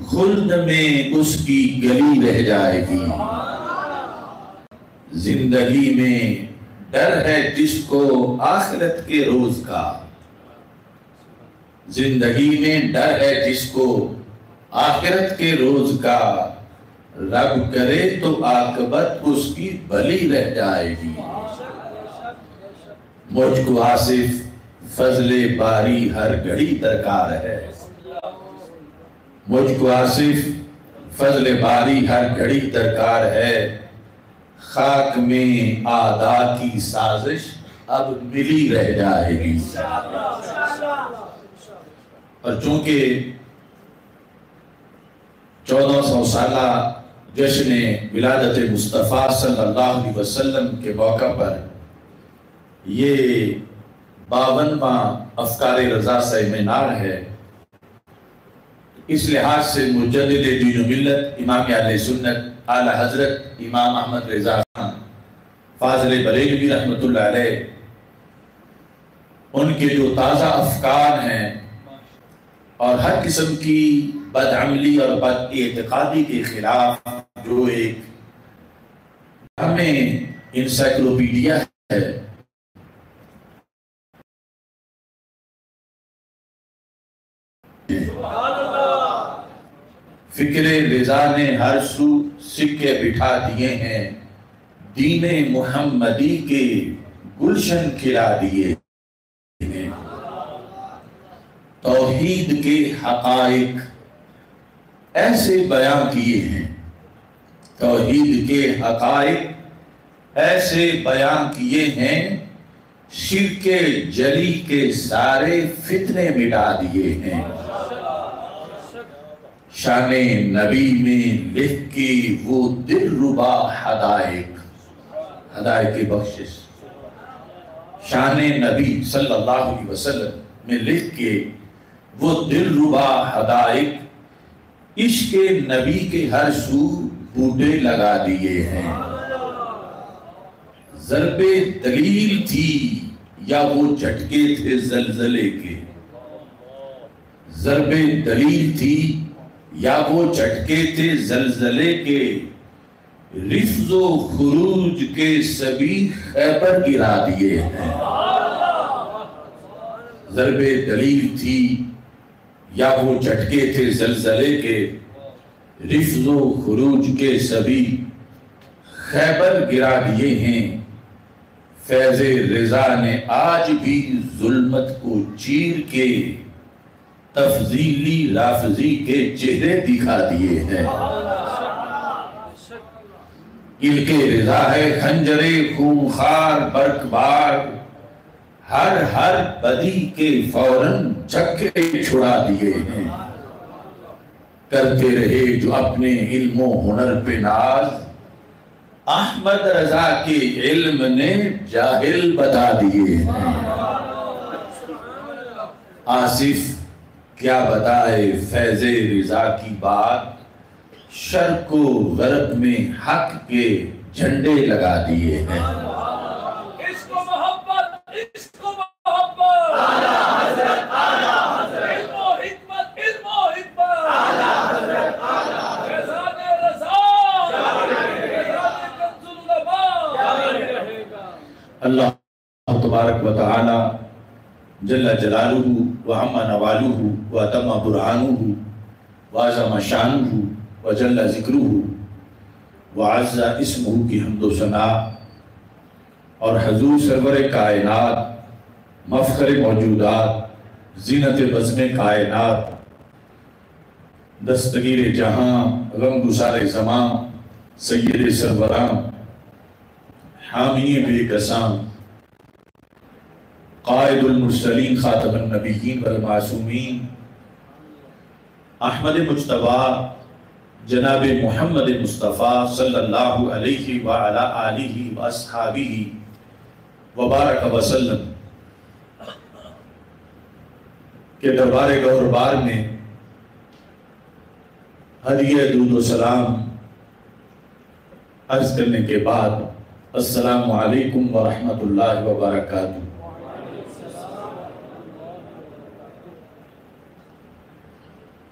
خلد میں اس کی گلی رہ جائے گی۔ زندگی میں ڈر ہے جس کو آخرت کے روز کا، زندگی میں ڈر ہے جس کو آخرت کے روز کا، رب کرے تو عاقبت اس کی بھلی رہ جائے گی۔ مجھ کو آصف فضل باری ہر گھڑی درکار ہے، مجھ کو آصف فضل باری ہر گھڑی درکار ہے، خاک میں اعداء کی سازش اب ملی رہ جائے گی۔ اور چونکہ 1400 سالہ جشن ولادت مصطفیٰ صلی اللہ علیہ وسلم کے موقع پر یہ 52واں افکار رضا سیمینار ہے، اس لحاظ سے مجدد دین و ملت امام اہل سنت اعلی حضرت امام احمد رضا خان فاضل بریلوی رحمۃ اللہ علیہ، ان کے جو تازہ افکار ہیں اور ہر قسم کی بدعملی اور بد اعتقادی کے خلاف جو ایک ہمیں انسائکلوپیڈیا ہے، فکر رضا نے ہر سو سکے بٹھا دیے ہیں، دین محمدی کے گلشن کھلا دیے ہیں، توحید کے حقائق ایسے بیان کیے ہیں، توحید کے حقائق ایسے بیان کیے ہیں، شرک جلی کے سارے فتنے مٹا دیے ہیں، شان نبی میں لکھ کے وہ دل ربا ہدایق بخشش، شان نبی صلی اللہ علیہ وسلم میں لکھ کے وہ دل ربا ہدایق، عشق نبی کے ہر سو بوٹے لگا دیے ہیں، ضرب دلیل تھی یا وہ جھٹکے تھے زلزلے کے، ضرب دلیل تھی یا وہ جھٹکے تھے زلزلے کے، رفض و خروج کے سبھی خیبر گرا دیے ہیں، ضرب دلیل تھی یا وہ جھٹکے تھے زلزلے کے، رفض و خروج کے سبھی خیبر گرا دیے ہیں، فیض رضا نے آج بھی ظلمت کو چیر کے تفضیلی لافظی کے چہرے دکھا دیے ہیں، ان کے رضا ہے خنجر خونخوار برقبار، ہر بدی کے فوراً چھکے چھڑا دیے ہیں، کرتے رہے جو اپنے علم و ہنر پہ ناز، احمد رضا کے علم نے جاہل بتا دیے ہیں، آصف کیا بتائے فیض رضا کی بات، شرق و غرب میں حق کے جھنڈے لگا دیے ہیں، اس کو محبت اعلیٰ حضرت علم و حکمت اعلیٰ حضرت فیضان رضا کنز العلماء۔ اللہ تبارک و تعالی جل جلالہ وعم نوالہ واتم برہانہ وعظم شانہ وجل ذکرہ وعز اسمہ کی حمد و ثنا، اور حضور سرور کائنات، مفخر موجودات، زینت بزم کائنات، دستگیر جہاں، غم گسار زماں، سید سروراں، حامی بے کساں، قائد المرسلین، خاتم النبیین والمعصومین، احمد مجتبیٰ جناب محمد مصطفیٰ صلی اللہ علیہ وعلا آلہ واصحابہ وبارک وسلم کے دربار گوہربار میں ہدیہ درود و سلام عرض کرنے کے بعد، السلام علیکم ورحمۃ اللہ وبرکاتہ۔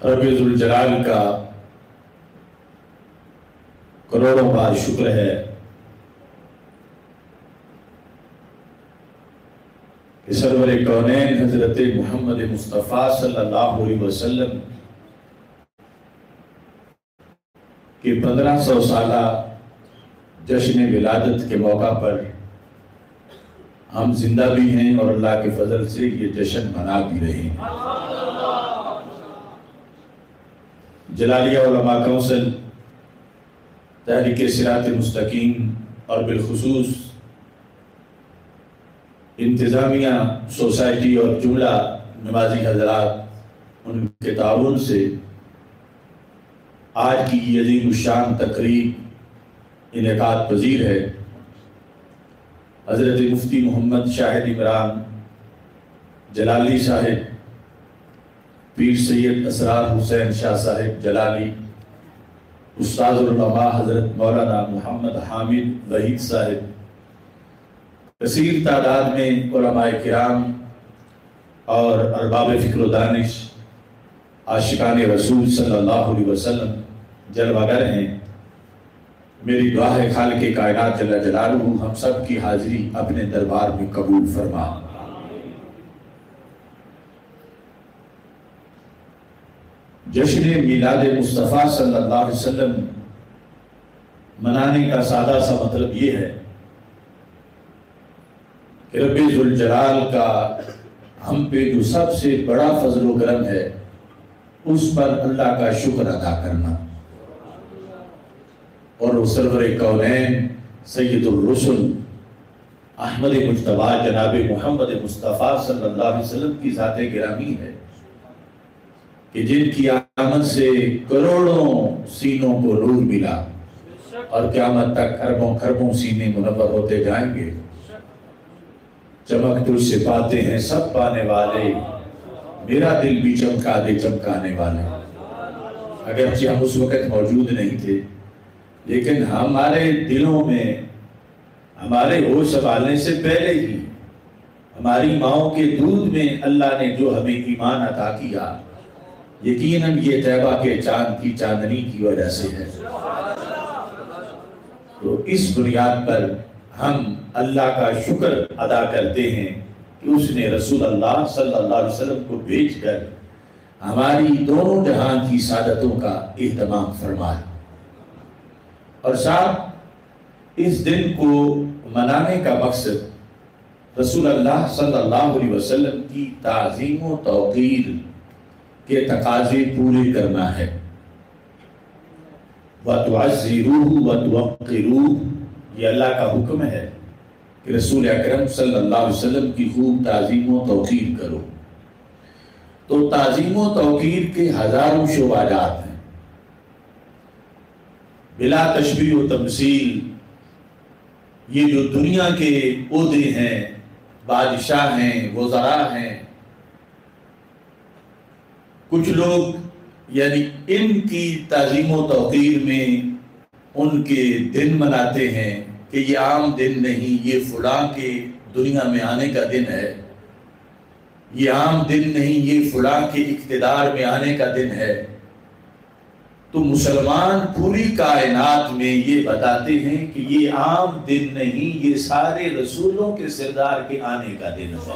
رب ذوالجلال کا کروڑوں بار شکر ہے کہ سرور کونین حضرت محمد مصطفیٰ صلی اللہ علیہ وسلم کہ 1500 سالہ جشن ولادت کے موقع پر ہم زندہ بھی ہیں اور اللہ کے فضل سے یہ جشن منا بھی رہے ہیں۔ جلالیہ علماء کونسل، تحریک صراط مستقیم اور بالخصوص انتظامیہ سوسائٹی اور جملہ نمازی حضرات ان کے تعاون سے آج کی یہ عظیم الشان تقریب انعقاد پذیر ہے۔ حضرت مفتی محمد شاہد عمران جلالی صاحب، پیر سید اسرار حسین شاہ صاحب جلالی، استاد العلماء حضرت مولانا محمد حامد وحید صاحب، کثیر تعداد میں علماء کرام اور ارباب فکر و دانش، عاشقان رسول صلی اللہ علیہ وسلم جلوہ گر ہیں۔ میری دعا ہے خالق کائنات جل جلالہ ہم سب کی حاضری اپنے دربار میں قبول فرما۔ جشن میلاد مصطفیٰ صلی اللہ علیہ وسلم منانے کا سادہ سا مطلب یہ ہے کہ رب ذوالجلال کا ہم پہ جو سب سے بڑا فضل و کرم ہے اس پر اللہ کا شکر ادا کرنا، اور وہ سرور کونین سید الرسل احمد مجتبی جناب محمد مصطفیٰ صلی اللہ علیہ وسلم کی ذات گرامی ہے کہ جن کی آمد سے کروڑوں سینوں کو نور ملا اور قیامت تک اربوں خربوں سینے منور ہوتے جائیں گے۔ چمک تجھ سے پاتے ہیں سب پانے والے، میرا دل بھی چمکا دے چمکانے والے۔ اگرچہ ہم اس وقت موجود نہیں تھے لیکن ہمارے دلوں میں ہمارے ہوش سنبھالنے سے پہلے ہی ہماری ماؤں کے دودھ میں اللہ نے جو ہمیں ایمان عطا کیا، یقیناً یہ طیبہ کے چاند کی چاندنی کی وجہ سے ہے۔ تو اس بنیاد پر ہم اللہ کا شکر ادا کرتے ہیں کہ اس نے رسول اللہ صلی اللہ علیہ وسلم کو بھیج کر ہماری دونوں جہان کی سعادتوں کا اہتمام فرمایا، اور ساتھ اس دن کو منانے کا مقصد رسول اللہ صلی اللہ علیہ وسلم کی تعظیم و توقیر کے تقاضے پورے کرنا ہے۔ وَتُعَزِّرُوهُ وَتُوَقِّرُوهُ، یہ اللہ کا حکم ہے کہ رسول اکرم صلی اللہ علیہ وسلم کی خوب تعظیم و توقیر کرو۔ تو تعظیم و توقیر کے ہزاروں شعبات ہیں، بلا تشبیہ و تمثیل۔ یہ جو دنیا کے عہدے ہیں، بادشاہ ہیں، وزراء ہیں، کچھ لوگ یعنی ان کی تعظیم و توقیر میں ان کے دن مناتے ہیں کہ یہ عام دن نہیں، یہ فلاں کے دنیا میں آنے کا دن ہے، یہ عام دن نہیں، یہ فلاں کے اقتدار میں آنے کا دن ہے۔ تو مسلمان پوری کائنات میں یہ بتاتے ہیں کہ یہ عام دن نہیں، یہ سارے رسولوں کے سردار کے آنے کا دن ہے۔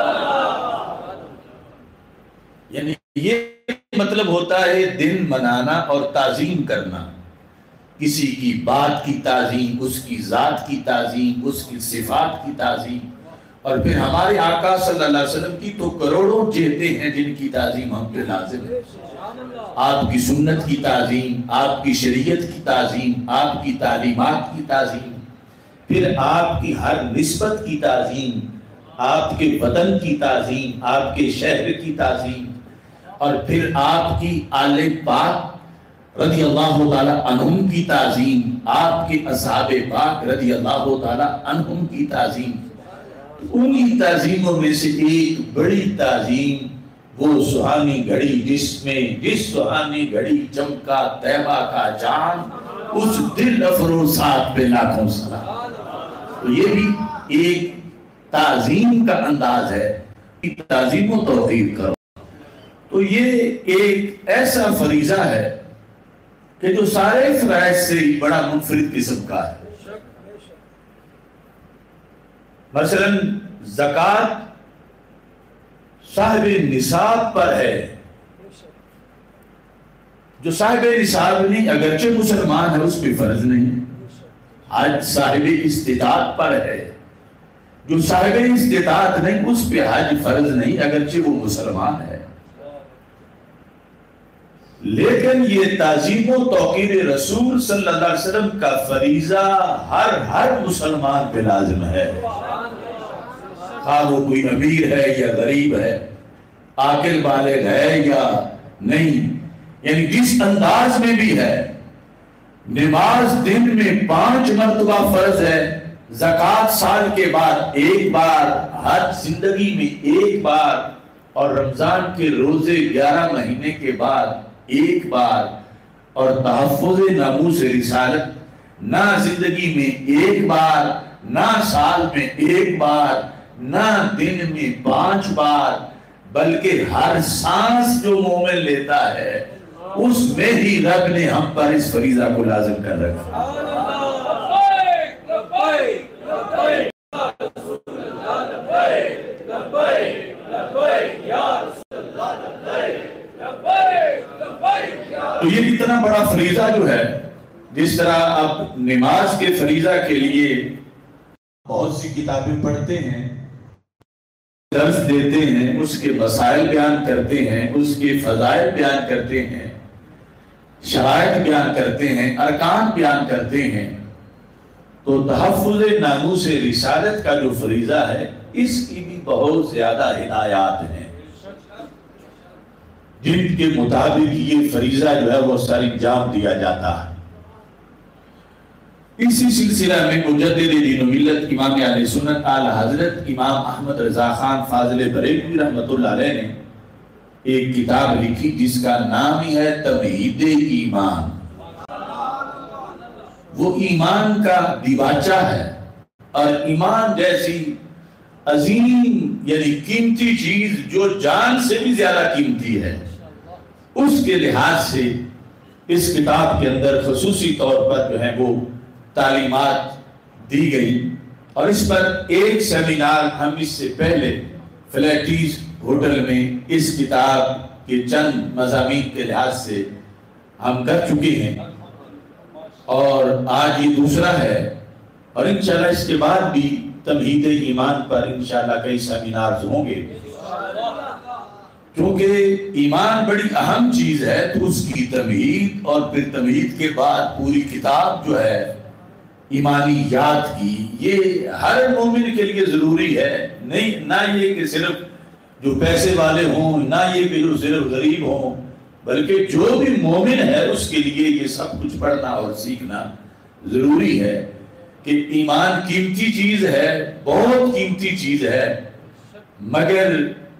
یعنی یہ مطلب ہوتا ہے دن منانا اور تعظیم کرنا، کسی کی بات کی تعظیم، اس کی ذات کی تعظیم، اس کی صفات کی تعظیم۔ اور پھر ہمارے آقا صلی اللہ علیہ وسلم کی تو کروڑوں جہتیں ہیں جن کی تعظیم ہم پہ لازم ہے۔ آپ کی سنت کی تعظیم، آپ کی شریعت کی تعظیم، آپ کی تعلیمات کی تعظیم، پھر آپ کی ہر نسبت کی تعظیم، آپ کے وطن کی تعظیم، آپ کے شہر کی تعظیم، اور پھر آپ کی آل پاک رضی اللہ تعالیٰ عنہم کی تعظیم، آپ کے اصحاب پاک رضی اللہ تعالیٰ عنہم کی تعظیم۔ انہی تعظیموں میں سے ایک بڑی تعظیم وہ سہانی گھڑی جس سہانی گھڑی چمکا طیبہ کا چاند، اس دل افروزات پہ لاکھوں سلام۔ تو یہ بھی ایک تعظیم کا انداز ہے کہ تعظیم و توقیر کرو۔ تو یہ ایک ایسا فریضہ ہے کہ جو سارے فرائض سے بڑا منفرد قسم کا ہے۔ مثلا زکوٰۃ صاحب نصاب پر ہے، جو صاحب نصاب نہیں اگرچہ مسلمان ہے اس پہ فرض نہیں۔ حج صاحب استطاعت پر ہے، جو صاحب استطاعت نہیں اس پہ حج فرض نہیں اگرچہ وہ مسلمان ہے۔ لیکن یہ تعظیم و توقیر رسول صلی اللہ علیہ وسلم کا فریضہ ہر مسلمان پہ لازم ہے، خواہ وہ کوئی امیر ہے یا غریب ہے، عاقل بالغ ہے یا نہیں، یعنی جس انداز میں بھی ہے۔ نماز دن میں 5 مرتبہ فرض ہے، زکوٰۃ سال کے بعد 1 بار، حج زندگی میں 1 بار، اور رمضان کے روزے 11 مہینے کے بعد 1 بار، اور تحفظ ناموس رسالت نہ زندگی میں 1 بار، نہ سال میں 1 بار، نہ دن میں 5 بار، بلکہ ہر سانس جو مومن لیتا ہے اس میں ہی رب نے ہم پر اس فریضہ کو لازم کر رکھا۔ تو یہ اتنا بڑا فریضہ جو ہے، جس طرح آپ نماز کے فریضہ کے لیے بہت سی کتابیں پڑھتے ہیں، درس دیتے ہیں، اس کے مسائل بیان کرتے ہیں، اس کے فضائل بیان کرتے ہیں، شرائط بیان کرتے ہیں، ارکان بیان کرتے ہیں، تو تحفظ ناموس رسالت کا جو فریضہ ہے اس کی بھی بہت زیادہ ہدایات ہیں جن کے مطابق یہ فریضہ جو ہے وہ سر انجام دیا جاتا ہے۔ اسی سلسلہ میں مجدد دین و ملت امام اہل سنت اعلی حضرت امام احمد رضا خان فاضل بریلوی رحمۃ اللہ علیہ نے ایک کتاب لکھی جس کا نام ہی ہے تمہید ایمان۔ وہ ایمان کا دیباچہ ہے، اور ایمان جیسی عظیم یعنی قیمتی چیز جو جان سے بھی زیادہ قیمتی ہے، اس کے لحاظ سے اس کتاب کے اندر خصوصی طور پر جو ہے وہ تعلیمات دی گئی، اور اس پر ایک سیمینار ہم اس سے پہلے فلیٹیز ہوٹل میں اس کتاب کے چند مضامین کے لحاظ سے ہم کر چکے ہیں، اور آج یہ دوسرا ہے، اور انشاءاللہ اس کے بعد بھی تمہید ایمان پر انشاءاللہ کئی سیمینارز ہوں گے، کیونکہ ایمان بڑی اہم چیز ہے تو اس کی تمہید، اور پھر تمہید کے بعد پوری کتاب جو ہے ایمانیات کی، یہ ہر مومن کے لیے ضروری ہے، نہیں نہ یہ کہ صرف جو پیسے والے ہوں، نہ یہ کہ جو صرف غریب ہوں، بلکہ جو بھی مومن ہے اس کے لیے یہ سب کچھ پڑھنا اور سیکھنا ضروری ہے کہ ایمان قیمتی چیز ہے، بہت قیمتی چیز ہے، مگر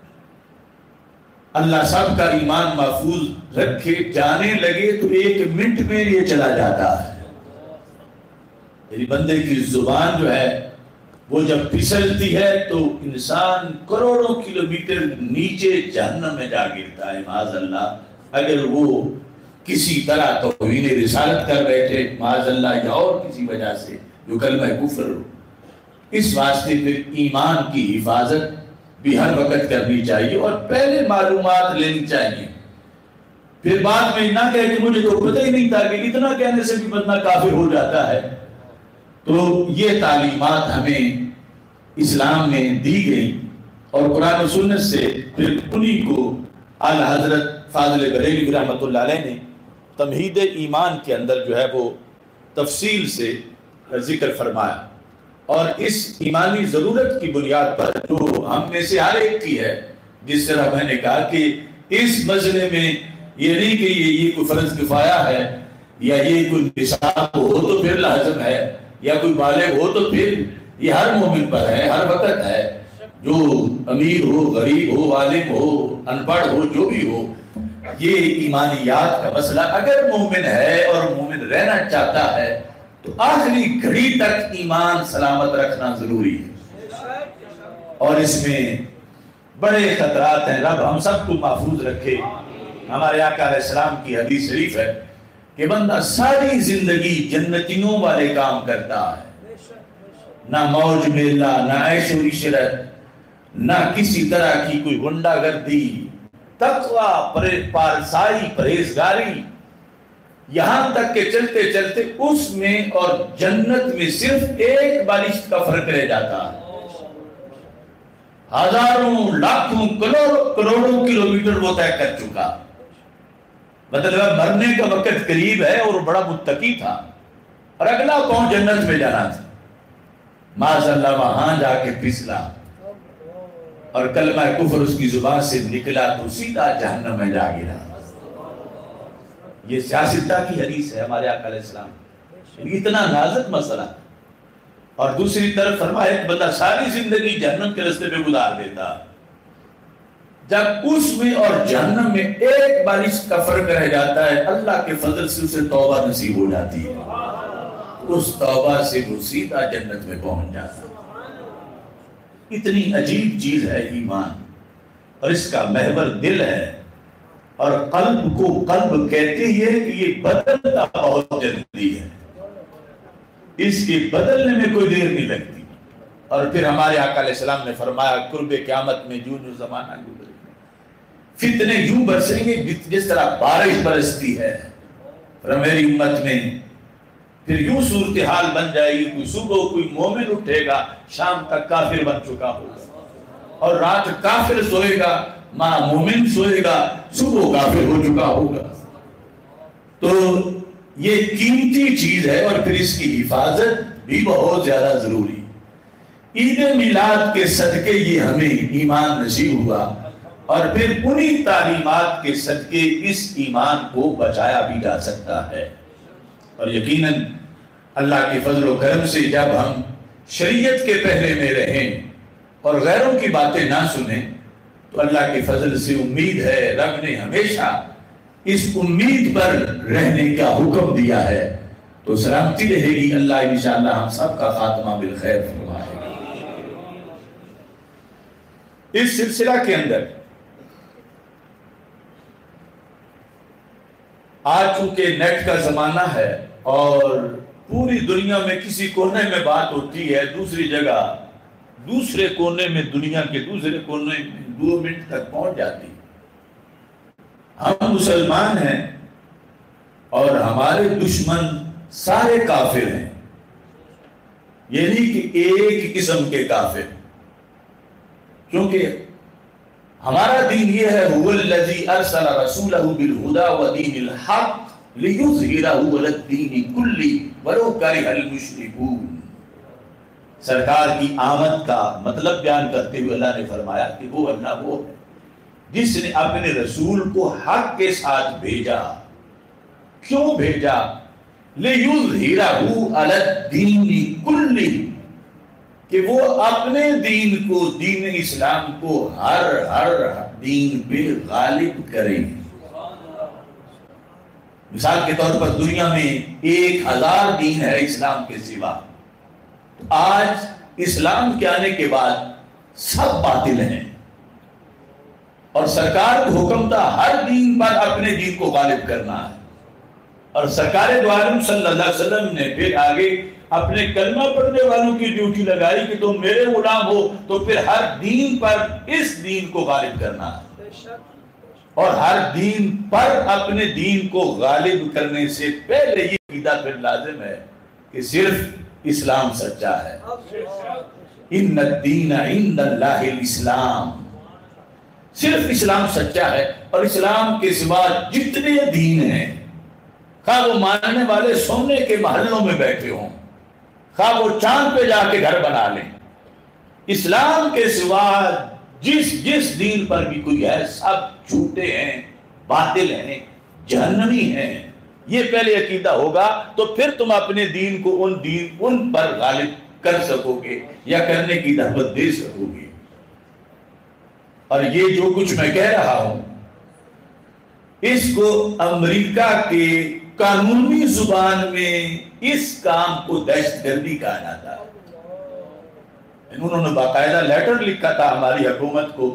اللہ سب کا ایمان محفوظ رکھے، جانے لگے تو 1 منٹ میں یہ چلا جاتا ہے۔ یعنی بندے کی زبان جو ہے وہ جب پھسلتی ہے تو انسان کروڑوں کلومیٹر نیچے جہنم میں جا گرتا ہے معاذ اللہ، اگر وہ کسی طرح توہین رسالت کر بیٹھے معاذ اللہ، یا اور کسی وجہ سے جو کلمہ کفر ہو۔ اس واسطے پھر ایمان کی حفاظت بھی ہر وقت کرنی چاہیے، اور پہلے معلومات لینی چاہیے، پھر بعد میں نہ کہے کہ مجھے تو پتہ ہی نہیں تھا، کہ اتنا کہنے سے بھی بندہ کافر ہو جاتا ہے۔ تو یہ تعلیمات ہمیں اسلام میں دی گئی، اور قرآن و سنت سے پھر انہی کو اعلی حضرت فاضل بریلوی رحمۃ اللہ علیہ نے تمہید ایمان کے اندر جو ہے وہ تفصیل سے ذکر فرمایا، اور اس ایمانی ضرورت کی بنیاد پر جو ہم میں سے ہر ایک کی ہے، جس طرح میں نے کہا کہ اس مسئلے میں یہ نہیں کہ یہ کوئی فرض کفایہ ہے، یا یہ کوئی نصاب ہو تو پھر لازم ہے، یا کوئی بالغ ہو تو پھر یہ ہر مومن پر ہے، ہر وقت ہے، جو امیر ہو، غریب ہو، عالم ہو، ان پڑھ ہو، جو بھی ہو، یہ ایمانیات کا مسئلہ اگر مومن ہے اور مومن رہنا چاہتا ہے تو آخری گھڑی تک ایمان سلامت رکھنا ضروری ہے، اور اس میں بڑے خطرات ہیں. رب ہم سب کو محفوظ رکھے. ہمارے آقا علیہ السلام کی حدیث شریف ہے کہ بندہ ساری زندگی جنتیوں والے کام کرتا ہے، نہ موج میلہ، نہ عیش و عشرت، نہ کسی طرح کی کوئی غنڈہ گردی، تقوی، پارسائی، پرہیزگاری، یہاں تک کہ چلتے چلتے اس میں اور جنت میں صرف ایک بالشت کا فرق رہ جاتا ہے. ہزاروں، لاکھوں، کروڑوں کلومیٹر وہ طے کر چکا. مطلب مرنے کا وقت قریب ہے اور بڑا متقی تھا اور اگلا کون جنت میں جانا تھا. معاذ اللہ وہاں جا کے پھسلا اور کلمہ کفر اس کی زبان سے نکلا تو سیدھا جہنم میں جا گرا. یہ سیاستہ کی حدیث ہے ہمارے آقا علیہ السلام. اتنا نازک مسئلہ. اور دوسری طرف فرمایا ایک بندہ ساری زندگی جہنم کے راستے پہ گزار دیتا، جب اس میں اور جہنم میں ایک بارش کا فرق رہ جاتا ہے، اللہ کے فضل سے اسے توبہ نصیب ہو جاتی ہے. اس توبہ سے وہ سیدھا جنت میں پہنچ جاتا ہے. اتنی عجیب چیز ہے ایمان، اور اس کا محور دل ہے. اور قلب کو قلب کہتے ہی ہے کہ یہ بدلتا بہت جلدی ہے، اس کے بدلنے میں کوئی دیر نہیں لگتی. اور پھر ہمارے آقا علیہ السلام نے فرمایا قرب قیامت میں جو زمانہ گزرے فتنے یوں برسیں گے جس طرح بارش برستی ہے. اور میری امت میں پھر یوں صورتحال بن جائے گی، کوئی صبح کوئی مومن اٹھے گا شام تک کافر بن چکا ہوگا، اور رات کافر سوئے گا ماں مومن سوئے گا صبح کافر ہو چکا ہوگا. تو یہ قیمتی چیز ہے اور پھر اس کی حفاظت بھی بہت زیادہ ضروری. عید میلاد کے صدقے یہ ہمیں ایمان نصیب ہوا، اور پھر انہی تعلیمات کے صدقے اس ایمان کو بچایا بھی جا سکتا ہے. اور یقیناً اللہ کے فضل و کرم سے جب ہم شریعت کے پہرے میں رہیں اور غیروں کی باتیں نہ سنیں تو اللہ کے فضل سے امید ہے رب نے ہمیشہ اس امید پر رہنے کا حکم دیا ہے. تو سلامتی رہے گی. اللہ انشاءاللہ ہم سب کا خاتمہ بالخیر فرمائے. اس سلسلہ کے اندر آج چونکہ نیٹ کا زمانہ ہے اور پوری دنیا میں کسی کونے میں بات ہوتی ہے دوسری جگہ دوسرے کونے میں، دنیا کے دوسرے کونے میں 2 منٹ تک پہنچ جاتی. ہم مسلمان ہیں اور ہمارے دشمن سارے کافر ہیں، یہ نہیں کہ ایک قسم کے کافر. کیونکہ ہمارا دین یہ ہے هو الذی ارسل رسولہ بالہدی ودین الحق لیظہرہ علی الدین کلہ ولو کرہ المشرکون. سرکار کی آمد کا مطلب بیان کرتے ہوئے اللہ نے فرمایا کہ وہ اللہ وہ جس نے اپنے رسول کو حق کے ساتھ بھیجا. کیوں بھیجا؟ لیظہرہ علی الدین کلہ، کہ وہ اپنے دین کو، دین اسلام کو ہر دین پہ غالب کریں. مثال کے طور پر دنیا میں 1000 دین ہے اسلام کے سوا. آج اسلام کے آنے کے بعد سب باطل ہیں، اور سرکار کو حکم تھا ہر دین پر اپنے دین کو غالب کرنا ہے. اور سرکار دو عالم صلی اللہ علیہ وسلم نے پھر آگے اپنے کلمہ پڑھنے والوں کی ڈیوٹی لگائی کہ تم میرے غلام ہو تو پھر ہر دین پر اس دین کو غالب کرنا ہے. اور ہر دین پر اپنے دین کو غالب کرنے سے پہلے یہ عقیدہ پھر لازم ہے کہ صرف اسلام سچا ہے. ان الدین عند اللہ الاسلام، صرف اسلام سچا ہے. اور اسلام کے سوا جتنے دین ہیں، خواہ وہ ماننے والے سونے کے محلوں میں بیٹھے ہوں، خواہ وہ چاند پہ جا کے گھر بنا لیں، اسلام کے سوا جس دین پر بھی کوئی ہے سب جھوٹے ہیں، باطل ہیں، جہنمی ہیں. یہ پہلے عقیدہ ہوگا تو پھر تم اپنے دین کو ان پر غالب کر سکو گے یا کرنے کی دعوت دے سکو گے. اور یہ جو کچھ میں کہہ رہا ہوں اس کو امریکہ کے قانونی زبان میں اس کام کو دہشت گردی کہا جاتا ہے. انہوں نے باقاعدہ لیٹر لکھا تھا ہماری حکومت کو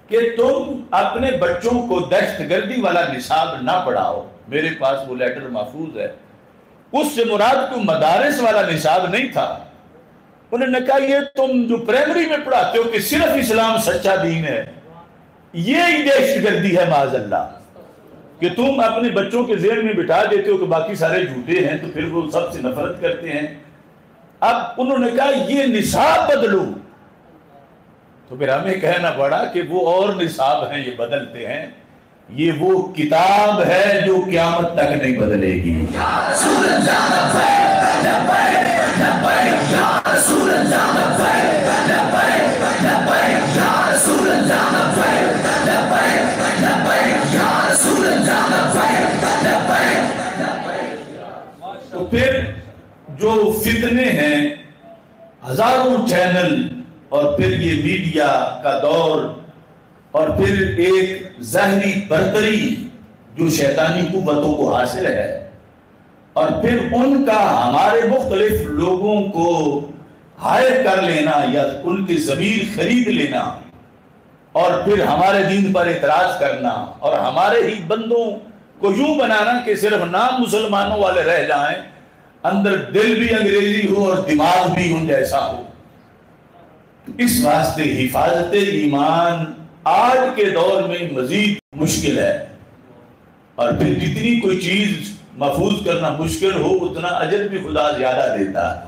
کہ تم اپنے بچوں کو دہشت گردی والا نصاب نہ پڑھاؤ. میرے پاس وہ لیٹر محفوظ ہے. اس سے مراد کوئی مدارس والا نصاب نہیں تھا. انہوں نے کہا یہ تم جو پرائمری میں پڑھاتے ہو کہ صرف اسلام سچا دین ہے، یہ دہشت گردی ہے معاذ اللہ، کہ تم اپنے بچوں کے ذہن میں بٹھا دیتے ہو کہ باقی سارے جھوٹے ہیں تو پھر وہ سب سے نفرت کرتے ہیں. اب انہوں نے کہا یہ نصاب بدلو. تو پھر ہمیں کہنا پڑا کہ وہ اور نصاب ہیں یہ بدلتے ہیں، یہ وہ کتاب ہے جو قیامت تک نہیں بدلے گی. تو پھر جو فتنے ہیں، ہزاروں چینل اور پھر یہ میڈیا کا دور اور پھر ایک ظاہری برتری جو شیطانی قوتوں کو حاصل ہے، اور پھر ان کا ہمارے مختلف لوگوں کو ہائر کر لینا یا ان کی ضمیر خرید لینا اور پھر ہمارے دین پر اعتراض کرنا اور ہمارے ہی بندوں کو یوں بنانا کہ صرف نام مسلمانوں والے رہ جائیں، اندر دل بھی انگریزی ہو اور دماغ بھی ان جیسا ہو. اس واسطے حفاظت ایمان آج کے دور میں مزید مشکل ہے، اور پھر جتنی کوئی چیز محفوظ کرنا مشکل ہو اتنا اجر بھی خدا زیادہ دیتا ہے.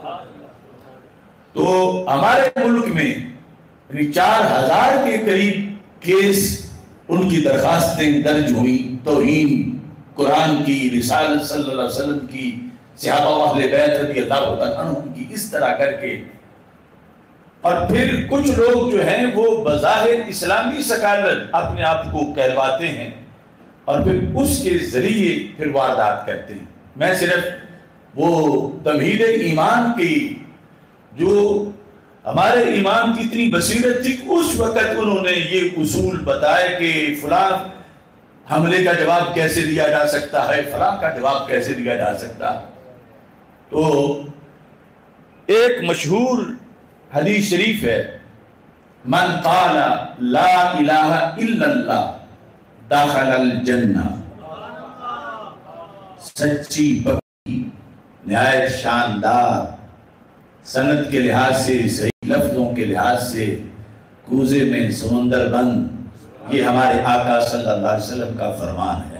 تو ہمارے ملک میں 4000 کے قریب کیس ان کی درخواستیں درج ہوئی توہین قرآن کی، رسالت صلی اللہ علیہ وسلم کی، صحابہ و اہل بیت رضی اللہ عنہم کی، اس طرح کر کے. اور پھر کچھ لوگ جو ہیں وہ بظاہر اسلامی سکالر اپنے آپ کو کہلواتے ہیں اور پھر اس کے ذریعے پھر واردات کرتے ہیں. میں صرف وہ تمہید ایمان کی جو ہمارے ایمان کی اتنی بصیرت تھی، اس وقت انہوں نے یہ اصول بتائے کہ فلاں حملے کا جواب کیسے دیا جا سکتا ہے، فلاں کا جواب کیسے دیا جا سکتا. تو ایک مشہور حدیث شریف ہے، من قال لا الہ الا اللہ داخل الجنہ. سچی پکی نہایت شاندار، سند کے لحاظ سے، صحیح لفظوں کے لحاظ سے، کوزے میں سمندر بند، یہ ہمارے آقا صلی اللہ علیہ وسلم کا فرمان ہے.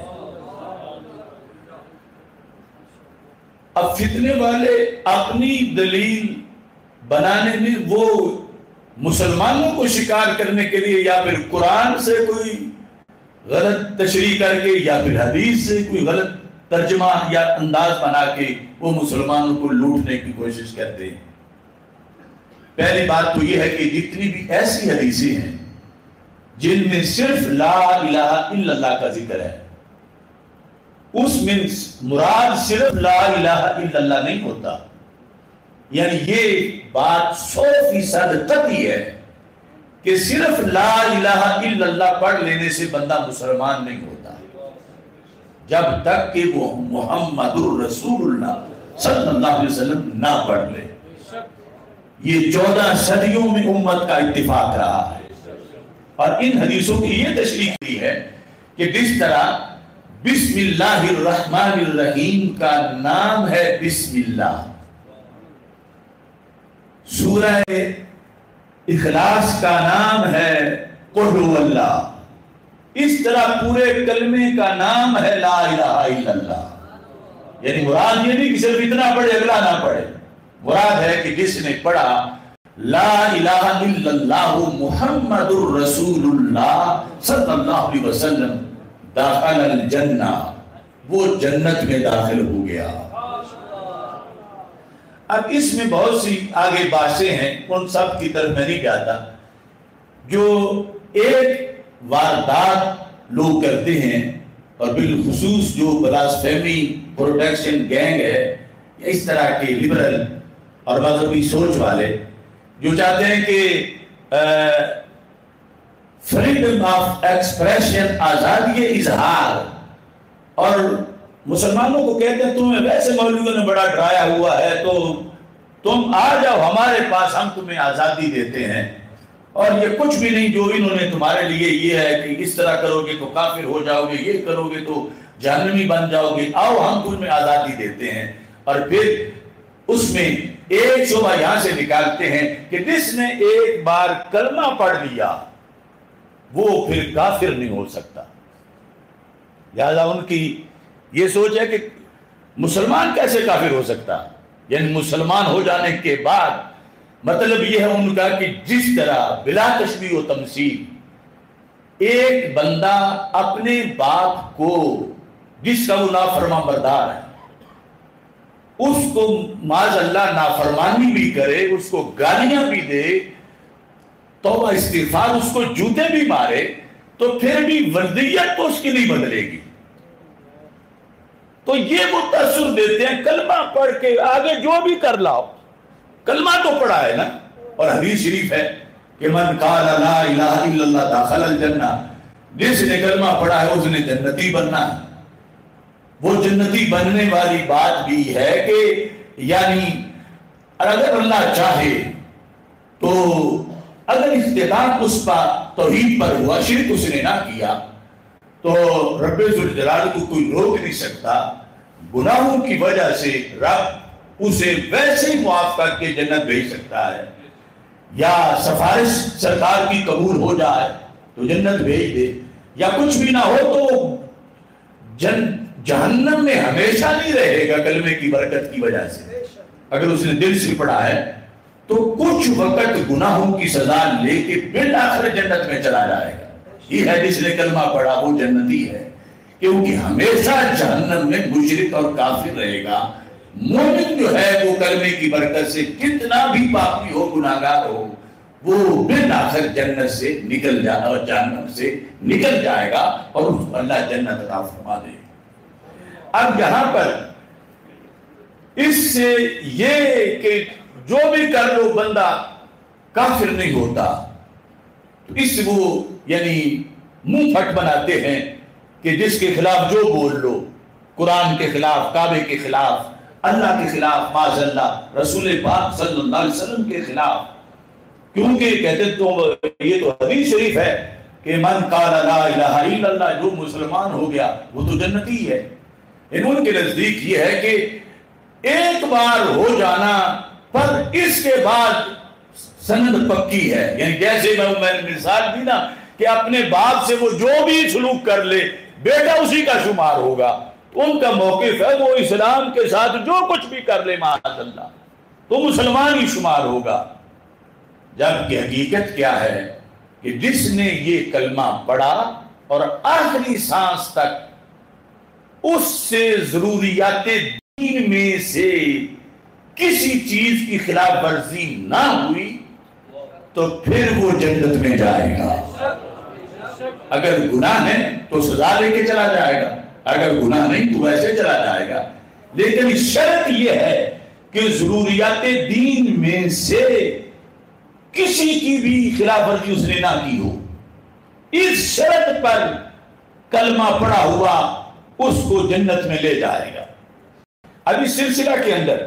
اب فتنے والے اپنی دلیل بنانے میں وہ مسلمانوں کو شکار کرنے کے لیے یا پھر قرآن سے کوئی غلط تشریح کر کے یا پھر حدیث سے کوئی غلط ترجمہ یا انداز بنا کے وہ مسلمانوں کو لوٹنے کی کوشش کرتے ہیں. پہلی بات تو یہ ہے کہ جتنی بھی ایسی حدیثیں ہیں جن میں صرف لا الہ الا اللہ کا ذکر ہے، اس میں مراد صرف لا الہ الا اللہ نہیں ہوتا. یعنی یہ بات 100% قطعی ہے کہ صرف لا الہ الا اللہ پڑھ لینے سے بندہ مسلمان نہیں ہوتا جب تک کہ وہ محمد الرسول اللہ صلی اللہ علیہ وسلم نہ پڑھ لے. یہ 14 صدیوں میں امت کا اتفاق رہا ہے، اور ان حدیثوں کی یہ تشریح کی ہے کہ جس طرح بسم اللہ الرحمن الرحیم کا نام ہے بسم اللہ، سورہ اخلاص کا نام ہے قل هو اللہ، اس طرح پورے کلمے کا نام ہے لا الہ الا اللہ. یعنی مراد یہ نہیں کہ صرف اتنا پڑھے اگلا نہ پڑھے، مراد ہے کہ جس نے پڑھا لا الہ الا اللہ محمد الرسول اللہ صلی اللہ علیہ وسلم داخل الجنہ، وہ جنت میں داخل ہو گیا. اب اس میں بہت سی آگے باتیں ہیں، ان سب کی طرف میں نہیں جاتا. جو ایک واردات لوگ کرتے ہیں اور بالخصوص جو بلاسفیمی پروٹیکشن گینگ ہے، اس طرح کے لبرل اور مذہبی سوچ والے جو چاہتے ہیں کہ فریڈم آف ایکسپریشن، آزادی اظہار، اور مسلمانوں کو کہتے ہیں تمہیں ویسے مولویوں نے بڑا ڈرایا ہوا ہے تو تم آ جاؤ ہمارے پاس، ہم تمہیں آزادی دیتے ہیں. اور یہ کچھ بھی نہیں جو انہوں نے تمہارے لیے یہ ہے کہ اس طرح کرو گے تو کافر ہو جاؤ گے، یہ کرو گے تو جہنمی بن جاؤ گے، آؤ ہم تمہیں آزادی دیتے ہیں۔ اور پھر اس میں ایک شعبہ یہاں سے نکالتے ہیں کہ جس نے ایک بار کلمہ پڑھ لیا وہ پھر کافر نہیں ہو سکتا۔ لہذا ان کی یہ سوچ ہے کہ مسلمان کیسے کافر ہو سکتا، یعنی مسلمان ہو جانے کے بعد مطلب یہ ہے ان کا کہ جس طرح بلا تشبیہ و تمثیل ایک بندہ اپنے باپ کو جس کا وہ نافرمان بردار ہے اس کو معاذ اللہ نافرمانی بھی کرے، اس کو گالیاں بھی دے، توبہ استغفار، اس کو جوتے بھی مارے، تو پھر بھی وردیت تو اس کی نہیں بدلے گی۔ تو یہ وہ تاثر دیتے ہیں کلمہ پڑھ کے آگے جو بھی کر لاؤ، کلمہ تو پڑھا ہے نا۔ اور حدیث شریف ہے کہ من قال لا الہ الا اللہ دخل الجنہ، جس نے کلمہ پڑھا ہے اس نے جنتی بننا ہے۔ وہ جنتی بننے والی بات بھی ہے کہ یعنی اگر اللہ چاہے تو اگر اختتام اس پر توحید پر ہوا، شرک اس نے نہ کیا، تو رب ذوالجلال کو کوئی روک نہیں سکتا۔ گناہوں کی وجہ سے رب اسے ویسے ہی معاف کر کے جنت بھیج سکتا ہے، یا سفارش سرکار کی قبول ہو جائے تو جنت بھیج دے، یا کچھ بھی نہ ہو تو جہنم میں ہمیشہ نہیں رہے گا کلمے کی برکت کی وجہ سے۔ اگر اس نے دل سے پڑھا ہے تو کچھ وقت گناہوں کی سزا لے کے بالآخر جنت میں چلا جائے گا۔ یہ ہے جس نے کلمہ پڑھا وہ جنتی ہے، کیونکہ ہمیشہ جہنم میں مشرک اور کافر رہے گا۔ مومن جو ہے وہ کلمے کی برکت سے کتنا بھی پاپی ہو، گناہگار ہو، وہ بالآخر جنت سے نکل جائے اور جہنم سے نکل جائے گا اور اس کو اللہ جنت عطا فرما دے۔ اب یہاں پر اس سے یہ کہ جو بھی کر لو بندہ کافر نہیں ہوتا، تو اس سے وہ یعنی منہ پھٹ بناتے ہیں کہ جس کے خلاف جو بول لو، قرآن کے خلاف، کعبے کے خلاف، اللہ کے خلاف، معاذ اللہ رسول پاک صلی اللہ علیہ وسلم کے خلاف، کیونکہ کہتے تو یہ تو حدیث شریف ہے کہ من قال لا الہ الا اللہ، جو مسلمان ہو گیا وہ تو جنتی ہے۔ ان کے نزدیک یہ ہے کہ ایک بار ہو جانا پر اس کے بعد سند پکی ہے، یعنی جیسے میں نے مثال دی نا کہ اپنے باپ سے وہ جو بھی سلوک کر لے بیٹا اسی کا شمار ہوگا، ان کا موقف ہے وہ اسلام کے ساتھ جو کچھ بھی کر لے معاذ اللہ تو مسلمان ہی شمار ہوگا۔ جبکہ حقیقت کیا ہے کہ جس نے یہ کلمہ پڑھا اور آخری سانس تک اس سے ضروریات دین میں سے کسی چیز کی خلاف ورزی نہ ہوئی تو پھر وہ جنت میں جائے گا۔ اگر گناہ ہے تو سزا لے کے چلا جائے گا، اگر گناہ نہیں تو ویسے چلا جائے گا۔ لیکن شرط یہ ہے کہ ضروریات دین میں سے کسی کی بھی خلاف ورزی اس نے نہ کی ہو۔ اس شرط پر کلمہ پڑھا ہوا اس کو جنت میں لے جائے گا۔ اب اس سلسلہ کے اندر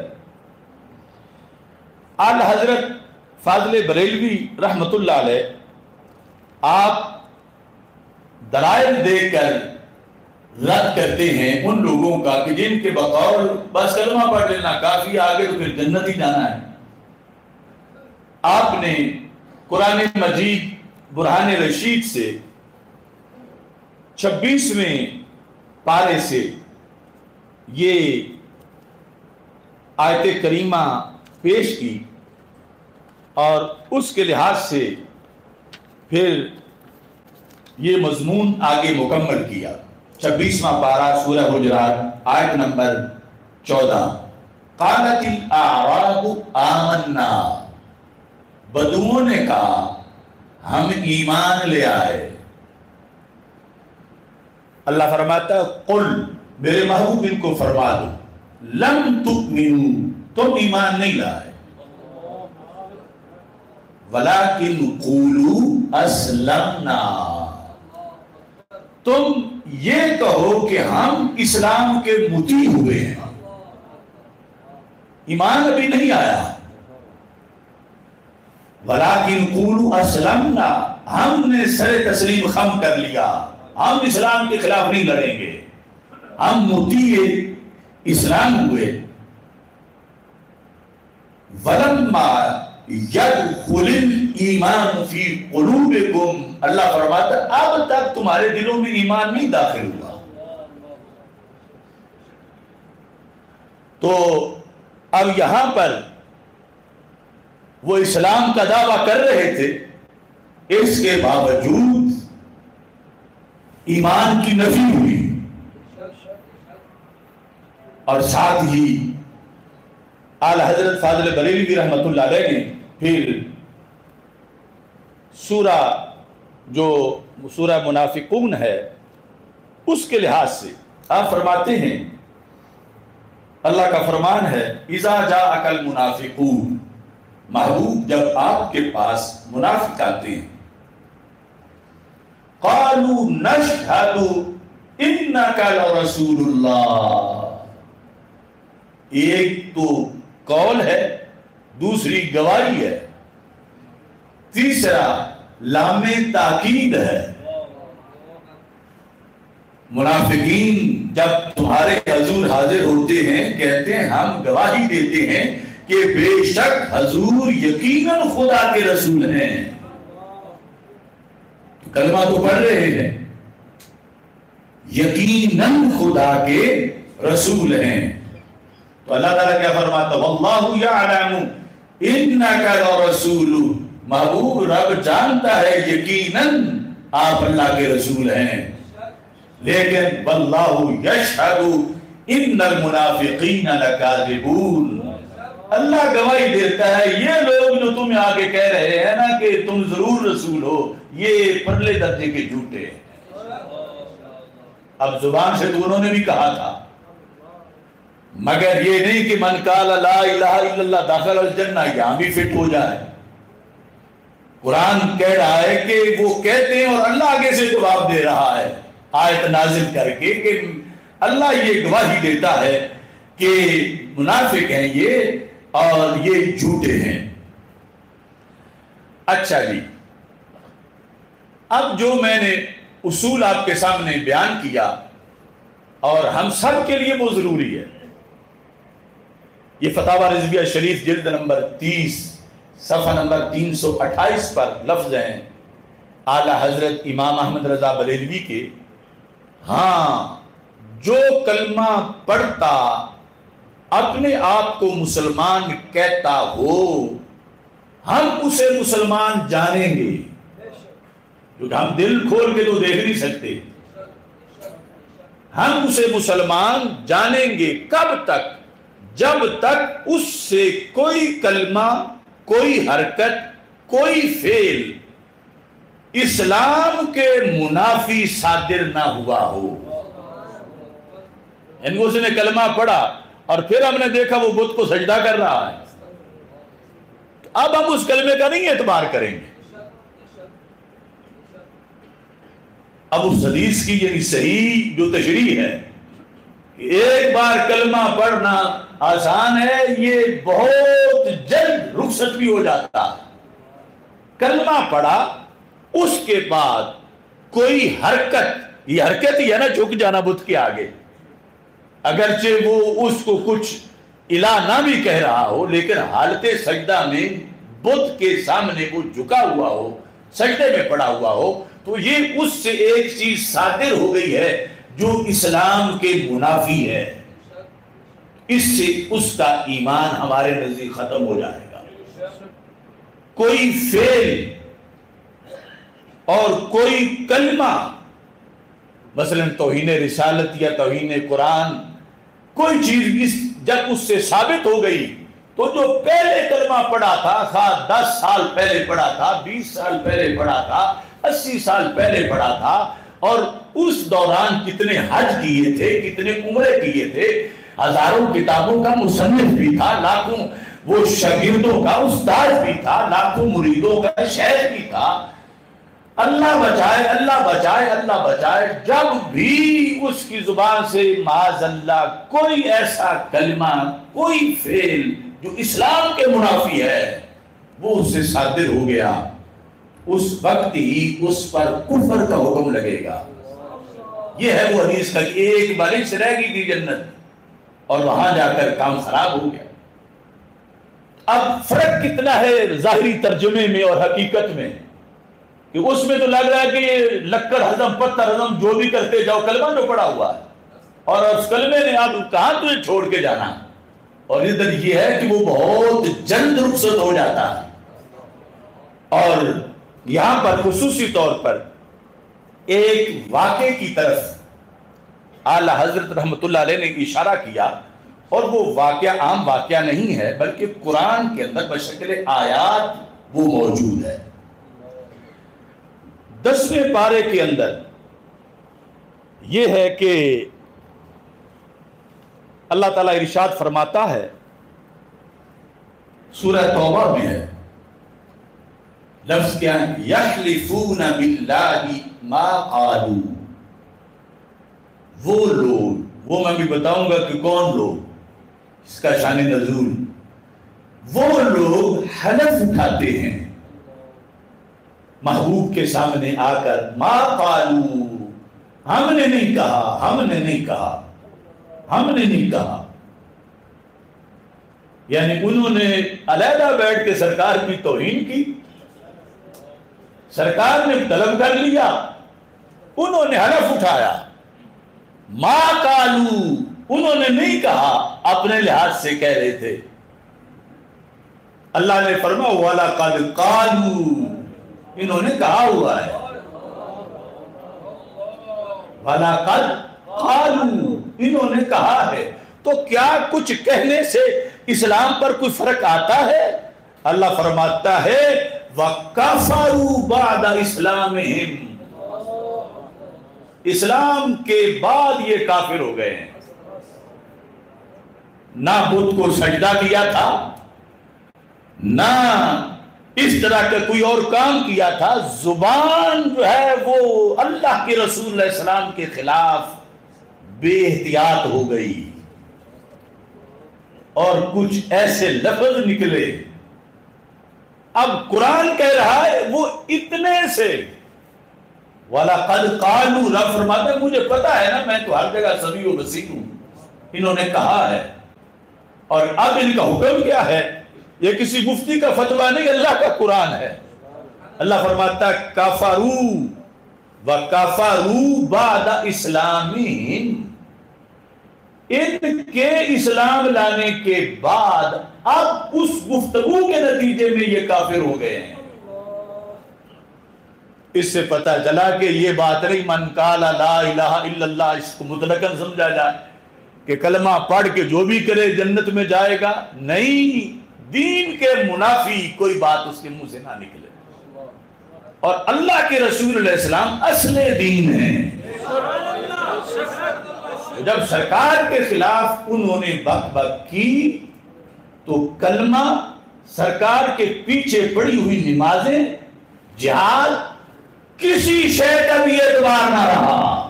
اعلی حضرت فاضل بریلوی رحمت اللہ علیہ آپ دلائل دے کر رد کرتے ہیں ان لوگوں کا کہ جن کے بقول بس کلمہ پڑھ لینا کافی، آگے تو پھر جنت ہی جانا ہے۔ آپ نے قرآن مجید برہان رشید سے 26ویں پارے سے یہ آیت کریمہ پیش کی اور اس کے لحاظ سے پھر یہ مضمون آگے مکمل کیا۔ 26واں پارہ سورہ حجرات آیت نمبر 14، قالت الاعراب آمنا، بدوؤں نے کہا ہم ایمان لے آئے۔ اللہ فرماتا ہے قل، میرے محبوب ان کو فرما دو، لم تؤمنوا، تم ایمان نہیں لائے، ولکن قولوا اسلمنا، تم یہ کہو کہ ہم اسلام کے مطیع ہوئے ہیں، ایمان ابھی نہیں آیا۔ ولیکن قولوا اسلمنا، ہم نے سر تسلیم خم کر لیا، ہم اسلام کے خلاف نہیں لڑیں گے، ہم مطیع اسلام ہوئے۔ ولما يدخل الایمان فی قلوبکم، اللہ فرماتا ہے اب تک تمہارے دلوں میں ایمان نہیں داخل ہوا۔ تو اب یہاں پر وہ اسلام کا دعویٰ کر رہے تھے، اس کے باوجود ایمان کی نفی ہوئی، اور ساتھ ہی اعلی حضرت فاضل بریلوی رحمۃ اللہ علیہ نے پھر سورہ جو سورہ منافقون ہے اس کے لحاظ سے آپ فرماتے ہیں، اللہ کا فرمان ہے اذا جاءک المنافقون، محبوب جب آپ کے پاس منافق آتے ہیں، قالوا نشہد انک لرسول اللہ، ایک تو قول ہے، دوسری گواہی ہے، تیسرا لام تاکید ہے۔ منافقین جب تمہارے حضور حاضر ہوتے ہیں کہتے ہیں ہم گواہی دیتے ہیں کہ بے شک حضور یقیناً خدا کے رسول ہیں، کلمہ تو پڑھ رہے ہیں، یقیناً خدا کے رسول ہیں۔ تو اللہ تعالیٰ کیا فرماتا واللہ یعلم انک لرسول، محبوب رب جانتا ہے یقیناً آپ اللہ کے رسول ہیں، لیکن واللہ یشہد ان المنافقین لکاذبون، اللہ گواہی دیتا ہے یہ لوگ جو تمہیں آگے کہہ رہے ہیں نا کہ تم ضرور رسول ہو، یہ پرلے درجے کے جھوٹے ہیں۔ اب زبان سے تو انہوں نے بھی کہا تھا، مگر یہ نہیں کہ من قال لا الہ الا اللہ داخل الجنہ یہاں بھی فٹ ہو جائے۔ قرآن کہہ رہا ہے کہ وہ کہتے ہیں اور اللہ آگے سے جواب دے رہا ہے آیت نازل کر کے کہ اللہ یہ گواہی دیتا ہے کہ منافق ہیں یہ اور یہ جھوٹے ہیں۔ اچھا جی، اب جو میں نے اصول آپ کے سامنے بیان کیا اور ہم سب کے لیے وہ ضروری ہے، یہ فتاوی رضویہ شریف جلد نمبر 30 صفحہ نمبر 328 پر لفظ ہیں اعلی حضرت امام احمد رضا بریلوی کے، ہاں جو کلمہ پڑھتا اپنے آپ کو مسلمان کہتا ہو ہم اسے مسلمان جانیں گے، کیونکہ ہم دل کھول کے تو دیکھ نہیں سکتے، ہم اسے مسلمان جانیں گے کب تک؟ جب تک اس سے کوئی کلمہ، کوئی حرکت، کوئی فعل اسلام کے منافی صادر نہ ہوا ہو۔ یعنی اس نے کلمہ پڑھا اور پھر ہم نے دیکھا وہ بت کو سجدہ کر رہا ہے، اب ہم اس کلمے کا نہیں اعتبار کریں گے۔ اب اس حدیث کی یعنی صحیح جو تشریح ہے کہ ایک بار کلمہ پڑھنا آسان ہے، یہ بہت جلد رخصت بھی ہو جاتا ہے۔ کلمہ پڑھا اس کے بعد کوئی حرکت، یہ حرکت ہی ہے نا جھک جانا بت کے آگے، اگرچہ وہ اس کو کچھ الہ نہ بھی کہہ رہا ہو لیکن حالت سجدہ میں بت کے سامنے وہ جھکا ہوا ہو، سجدے میں پڑا ہوا ہو، تو یہ اس سے ایک چیز صادر ہو گئی ہے جو اسلام کے منافی ہے، اس سے اس کا ایمان ہمارے نزدیک ختم ہو جائے گا۔ کوئی فعل اور کوئی کلمہ، مثلا توہین رسالت یا توہین قرآن، کوئی چیز جب اس سے ثابت ہو گئی تو جو پہلے کلمہ پڑھا تھا، خواہ 10 سال پہلے پڑھا تھا، 20 سال پہلے پڑھا تھا، 80 سال پہلے پڑھا تھا، اور اس دوران کتنے حج کیے تھے، کتنے عمرے کیے تھے، ہزاروں کتابوں کا مصنف بھی تھا، لاکھوں وہ شاگردوں کا استاد بھی تھا، لاکھوں مریدوں کا شیخ بھی تھا، اللہ بچائے اللہ بچائے اللہ بچائے، جب بھی اس کی زبان سے معاذ اللہ کوئی ایسا کلمہ، کوئی فعل جو اسلام کے منافی ہے وہ اس سے صادر ہو گیا، اس وقت ہی اس پر کفر کا حکم لگے گا۔ یہ ہے وہ حدیث کا کہ ایک بارش رہ گئی تھی جنت اور وہاں جا کر کام خراب ہو گیا۔ اب فرق کتنا ہے ظاہری ترجمے میں اور حقیقت میں، کہ اس میں تو لگ رہا ہے کہ یہ لکڑ ہضم پتھر ہضم جو بھی کرتے جاؤ، کلمہ جو پڑا ہوا ہے اور اس کلمے نے اب کہاں تجھے چھوڑ کے جانا، اور ادھر یہ ہے کہ وہ بہت جلد رخصت ہو جاتا ہے۔ اور یہاں پر خصوصی طور پر ایک واقعے کی طرف اعلی حضرت رحمت اللہ علیہ نے اشارہ کیا، اور وہ واقعہ عام واقعہ نہیں ہے بلکہ قرآن کے اندر بشکل آیات وہ موجود ہے۔ 10ویں پارے کے اندر یہ ہے کہ اللہ تعالیٰ ارشاد فرماتا ہے، سورہ توبہ میں ہے، لفظ کیا ہے؟ یحلفون باللہ ما قالوا، وہ لوگ، وہ میں بھی بتاؤں گا کہ کون لوگ، اس کا شان نزول، وہ لوگ حلف اٹھاتے ہیں محبوب کے سامنے آ کر، ما قالوا، ہم نے نہیں کہا، ہم نے نہیں کہا، ہم نے نہیں کہا، یعنی انہوں نے علیحدہ بیٹھ کے سرکار کی توہین کی، سرکار نے طلب کر لیا، انہوں نے حلف اٹھایا، ما قالوا، انہوں نے نہیں کہا، اپنے لحاظ سے کہہ رہے تھے۔ اللہ نے فرمایا وَلَقَدْ قَالُوا، انہوں نے کہا ہوا ہے، وَلَقَدْ قَالُوا، انہوں نے کہا ہے۔ تو کیا کچھ کہنے سے اسلام پر کوئی فرق آتا ہے؟ اللہ فرماتا ہے وَكَفَرُوا بَعْدَ إِسْلَامِهِمْ، اسلام کے بعد یہ کافر ہو گئے ہیں۔ نہ بت کو سجدہ کیا تھا، نہ اس طرح کا کوئی اور کام کیا تھا، زبان جو ہے وہ اللہ کے رسول علیہ السلام کے خلاف بے احتیاط ہو گئی، اور کچھ ایسے لفظ نکلے۔ اب قرآن کہہ رہا ہے وہ اتنے سے، وَلَقَدْ قَالُوا، رب فرماتا ہے مجھے پتا ہے نا، میں تو ہر جگہ سمیع و بصیر ہوں، انہوں نے کہا ہے۔ اور اب ان کا حکم کیا ہے؟ یہ کسی مفتی کا فتویٰ نہیں، اللہ کا قرآن ہے۔ اللہ فرماتا ہے کفروا وکفروا بعد اسلامہم، ان کے اسلام لانے کے بعد اب اس گفتگو کے نتیجے میں یہ کافر ہو گئے ہیں۔ اس سے پتہ چلا کہ یہ بات نہیں من قال لا الہ الا اللہ اس کو مطلقاً سمجھا جائے کہ کلمہ پڑھ کے جو بھی کرے جنت میں جائے گا، نہیں، دین کے منافی کوئی بات اس کے منہ سے نہ نکلے۔ اور اللہ کے رسول علیہ السلام اصل دین ہیں۔ جب سرکار کے خلاف انہوں نے بک بک کی تو کلمہ، سرکار کے پیچھے پڑی ہوئی نمازیں، جہاد، کسی شے کا بھی اعتبار نہ رہا۔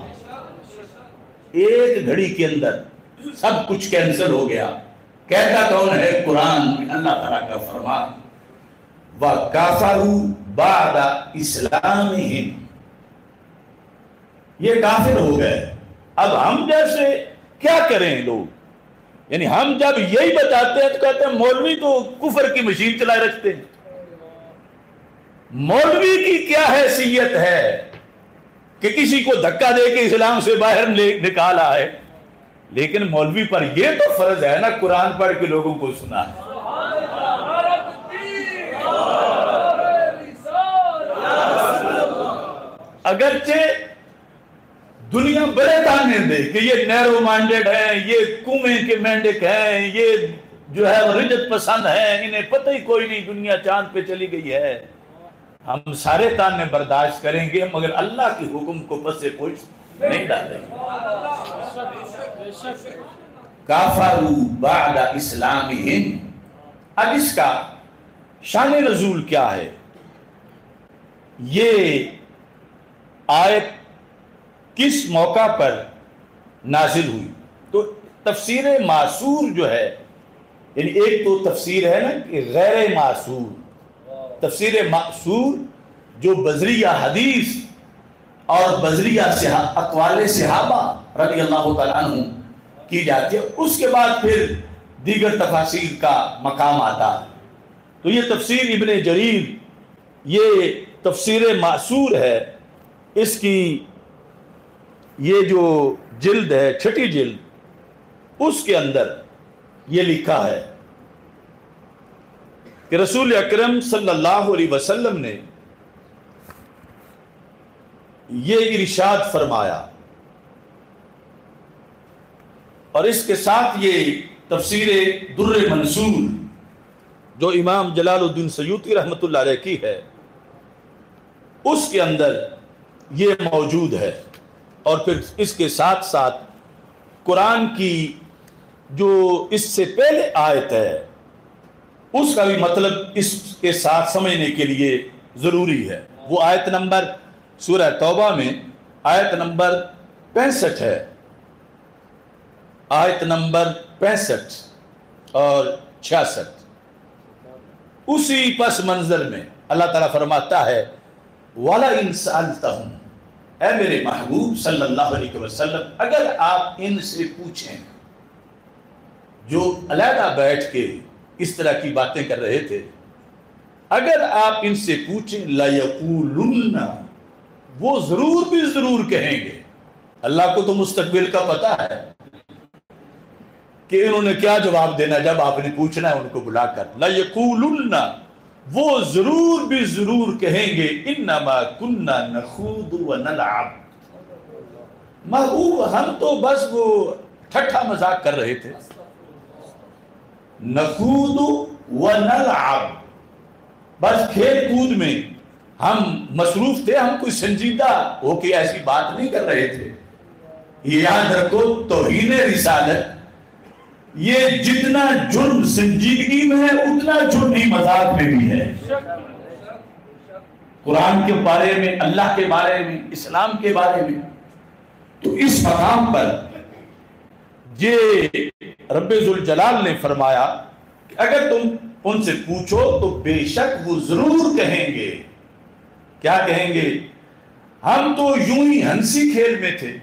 ایک گھڑی کے اندر سب کچھ کینسل ہو گیا۔ کہتا کون ہے؟ قرآن، اللہ تعالیٰ کا فرمان، وَكَفَرُوا بَعْدَ إِسْلَامِهِمْ، یہ کافر ہو گئے۔ اب ہم جیسے کیا کریں لوگ؟ یعنی ہم جب یہی بتاتے ہیں تو کہتے ہیں مولوی تو کفر کی مشین چلائے رکھتے ہیں۔ مولوی کی کیا حیثیت ہے کہ کسی کو دھکا دے کے اسلام سے باہر نکالا ہے؟ لیکن مولوی پر یہ تو فرض ہے نا قرآن پڑھ کے لوگوں کو سنا ہے۔ اگرچہ دنیا بڑے تانے دے کہ یہ نیرو مائنڈڈ ہیں، یہ کنویں کے مینڈک ہیں، یہ جو ہے رجت پسند ہیں، انہیں پتہ ہی کوئی نہیں دنیا چاند پہ چلی گئی ہے، ہم سارے تانے برداشت کریں گے مگر اللہ کے حکم کو پس سے کوئی نہیں ڈالیں گے۔ کافروا بعد اسلامہم۔ اب اس کا شان نزول کیا ہے؟ یہ آیت کس موقع پر نازل ہوئی؟ تو تفسیر معصور جو ہے، یعنی ایک تو تفسیر ہے نا کہ غیر معصور، تفسیر مأثور جو بذریعہ حدیث اور بذریعہ اقوال صحابہ رضی اللہ تعالیٰ عنہ کی جاتی ہے، اس کے بعد پھر دیگر تفاسیر کا مقام آتا ہے۔ تو یہ تفسیر ابن جریر، یہ تفسیر مأثور ہے، اس کی یہ جو جلد ہے، چھٹی جلد، اس کے اندر یہ لکھا ہے کہ رسول اکرم صلی اللہ علیہ وسلم نے یہ ارشاد فرمایا، اور اس کے ساتھ یہ تفسیر در منصور جو امام جلال الدین سیوطی رحمۃ اللہ علیہ کی ہے، اس کے اندر یہ موجود ہے، اور پھر اس کے ساتھ ساتھ قرآن کی جو اس سے پہلے آیت ہے اس کا بھی مطلب اس کے ساتھ سمجھنے کے لیے ضروری ہے۔ وہ آیت نمبر سورہ توبہ میں آیت نمبر 65 ہے، آیت نمبر 65 اور 66۔ اسی پس منظر میں اللہ تعالیٰ فرماتا ہے وَلَئِن سَأَلْتَهُمْ، اے میرے محبوب صلی اللہ علیہ وسلم، اگر آپ ان سے پوچھیں، جو علیحدہ بیٹھ کے اس طرح کی باتیں کر رہے تھے، اگر آپ ان سے پوچھیں لَيَقُولُنَّ، وہ ضرور بھی ضرور کہیں گے۔ اللہ کو تو مستقبل کا پتہ ہے کہ انہوں نے کیا جواب دینا جب آپ نے پوچھنا ہے ان کو بلا کر۔ لَيَقُولُنَّ، وہ ضرور بھی ضرور کہیں گے انما کننا نخوض ونلعب، محبوب ہم تو بس وہ ٹھٹھا مذاق کر رہے تھے، نخوض ونلعب، بس کھیل کود میں ہم مصروف تھے، ہم کوئی سنجیدہ ہو کے ایسی بات نہیں کر رہے تھے۔ یاد رکھو توہین رسالت یہ جتنا جرم سنجیدگی میں ہے اتنا جرم ہی مذاق میں بھی ہے۔ قرآن کے بارے میں، اللہ کے بارے میں، اسلام کے بارے میں، تو اس مقام پر یہ رب ذوالجلال نے فرمایا کہ اگر تم ان سے پوچھو تو بے شک وہ ضرور کہیں گے۔ کیا کہیں گے؟ ہم تو یوں ہی ہنسی کھیل میں تھے،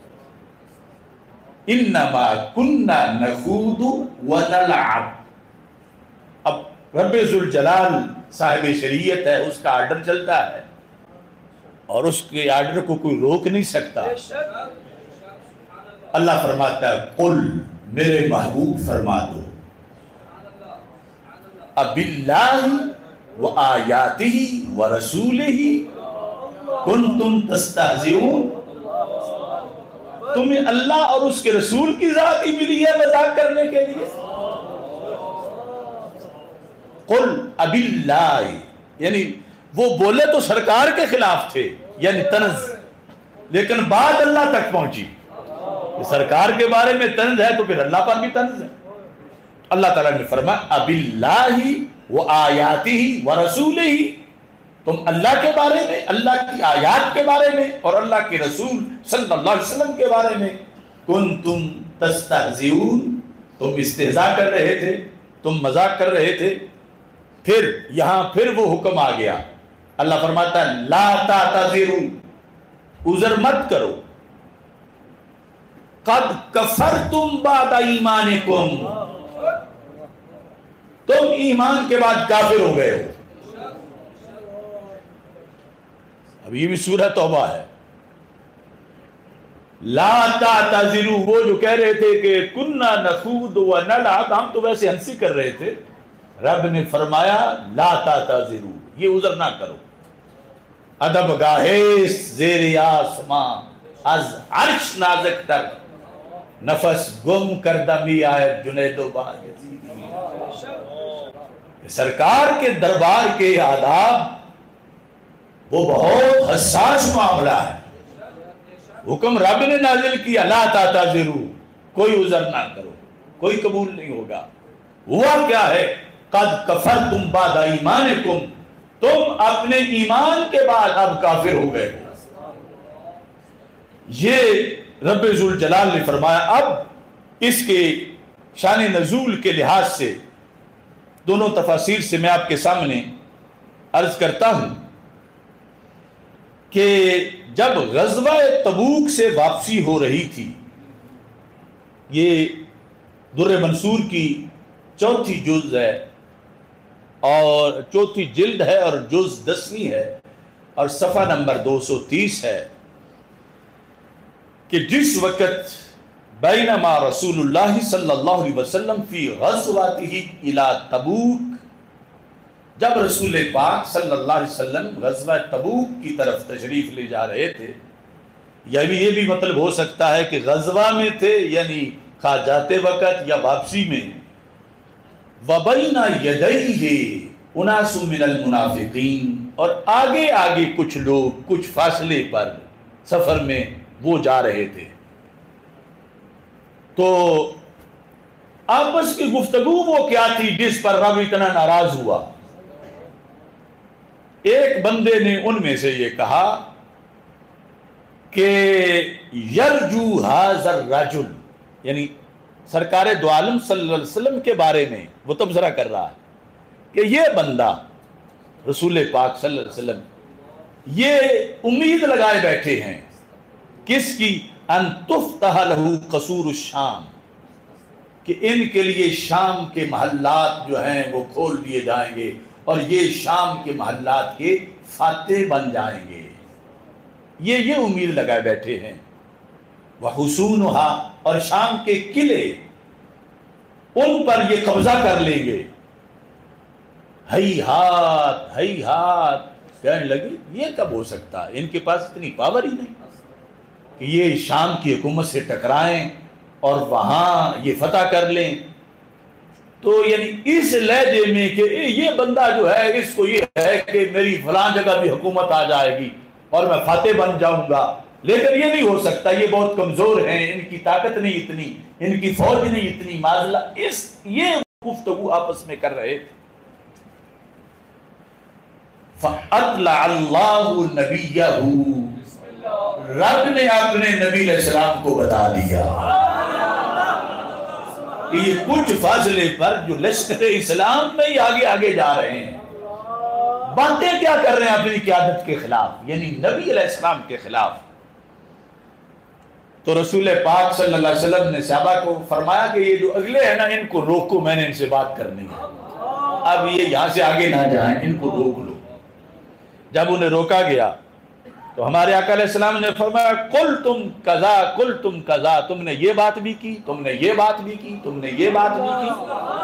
انما کننا نخوض ونلعب۔ اب رب ذوالجلال صاحب شریعت ہے، اس کا آرڈر چلتا ہے، اور اس کے آرڈر کو کوئی روک نہیں سکتا۔ اللہ فرماتا ہے قل، میرے محبوب فرما دو، اب اللہ وآیاتہ ورسولہ کنتم تستہزئون، تمہیں اللہ اور اس کے رسول کی ذات ہی ملی ہے مذاق کرنے کے لیے۔ قل اب اللہ، یعنی وہ بولے تو سرکار کے خلاف تھے، یعنی طنز، لیکن بات اللہ تک پہنچی۔ سرکار کے بارے میں طنز ہے تو پھر اللہ پر بھی طنز ہے۔ اللہ تعالیٰ نے فرمایا اب اللہ وآیاتہ ورسولہ، تم اللہ کے بارے میں، اللہ کی آیات کے بارے میں اور اللہ کے رسول صلی اللہ علیہ وسلم کے بارے میں کنتم تستہزئون، تم استہزاء کر رہے تھے، تم مذاق کر رہے تھے۔ پھر یہاں پھر وہ حکم آ گیا، اللہ فرماتا ہے لا تعتذروا، عذر مت کرو، قد کفرتم بعد ایمانکم، تم ایمان کے بعد کافر ہو گئے ہو۔ اب یہ بھی سورہ توبہ ہے۔ لا تعتذروا، وہ جو کہہ رہے تھے کہ کننا نخوض ونلعب، ہم تو ویسے ہنسی کر رہے تھے، رب نے فرمایا لا تعتذروا، یہ عذر نہ کرو۔ ادب گاہے زیر آسمان از عرش نازک تر، نفس گم کردمی آئے جنید و باغ، سرکار کے دربار کے آداب وہ بہت حساس معاملہ ہے۔ حکم رب نے نازل کیا لا تعتذروا، کوئی عذر نہ کرو، کوئی قبول نہیں ہوگا۔ ہوا کیا ہے؟ قد کفرتم بعد ایمانکم، تم اپنے ایمان کے بعد اب کافر ہو گئے۔ یہ رب ذوالجلال نے فرمایا۔ اب اس کے شان نزول کے لحاظ سے دونوں تفاسیر سے میں آپ کے سامنے عرض کرتا ہوں کہ جب غزوہ تبوک سے واپسی ہو رہی تھی، یہ در منصور کی چوتھی جز ہے اور چوتھی جلد ہے اور جز 10ویں ہے اور صفحہ نمبر 230 ہے، کہ جس وقت بینما رسول اللہ صلی اللہ علیہ وسلم فی غزواتہ الی تبوک، جب رسول پاک صلی اللہ علیہ وسلم غزوہ تبوک کی طرف تشریف لے جا رہے تھے، یہ بھی مطلب ہو سکتا ہے کہ غزوہ میں تھے، یعنی خواہ جاتے وقت یا واپسی میں، وَبَيْنَ يَدَيْهِ أُنَاسٌ مِّنَ الْمُنَافِقِينَ، اور آگے آگے کچھ لوگ کچھ فاصلے پر سفر میں وہ جا رہے تھے، تو آپس کی گفتگو وہ کیا تھی جس پر رب اتنا ناراض ہوا؟ ایک بندے نے ان میں سے یہ کہا کہ یرجو ھذا الرجل، یعنی سرکار دو عالم صلی اللہ علیہ وسلم کے بارے میں وہ تبصرہ کر رہا ہے کہ یہ بندہ رسول پاک صلی اللہ علیہ وسلم یہ امید لگائے بیٹھے ہیں کس کی؟ ان تفتح لہ قصور الشام، کہ ان کے لیے شام کے محلات جو ہیں وہ کھول دیے جائیں گے اور یہ شام کے محلات کے فاتح بن جائیں گے، یہ امید لگائے بیٹھے ہیں۔ وحصونها، اور شام کے قلعے ان پر یہ قبضہ کر لیں گے۔ ہیہات ہیہات، کہنے لگے یہ کب ہو سکتا ہے، ان کے پاس اتنی پاور ہی نہیں کہ یہ شام کی حکومت سے ٹکرائیں اور وہاں یہ فتح کر لیں۔ تو یعنی اس لہجے میں کہ یہ بندہ جو ہے اس کو یہ ہے کہ میری فلاں جگہ بھی حکومت آ جائے گی اور میں فاتح بن جاؤں گا، لیکن یہ نہیں ہو سکتا، یہ بہت کمزور ہیں، ان کی طاقت نہیں اتنی، ان کی فوج نہیں اتنی، معاذ یہ گفتگو آپس میں کر رہے تھے۔ فَأَطْلَعَ اللَّهُ نَبِيَّهُ، رب نے اپنے نبی علیہ السلام کو بتا دیا کہ یہ کچھ فاصلے پر جو لشکر اسلام میں ہی آگے آگے جا رہے ہیں، باتیں کیا کر رہے ہیں اپنی قیادت کے خلاف، یعنی نبی علیہ السلام کے خلاف۔ تو رسول پاک صلی اللہ علیہ وسلم نے صحابہ کو فرمایا کہ یہ جو اگلے ہیں نا ان کو روکو، میں نے ان سے بات کرنی ہے، اب یہ یہاں سے آگے نہ جائیں، ان کو روک لو۔ جب انہیں روکا گیا تو ہمارے آقا علیہ السلام نے فرمایا قل تم کذا قل تم کذا، تم نے یہ بات بھی کی، تم نے یہ بات بھی کی، تم نے یہ بات بھی کی۔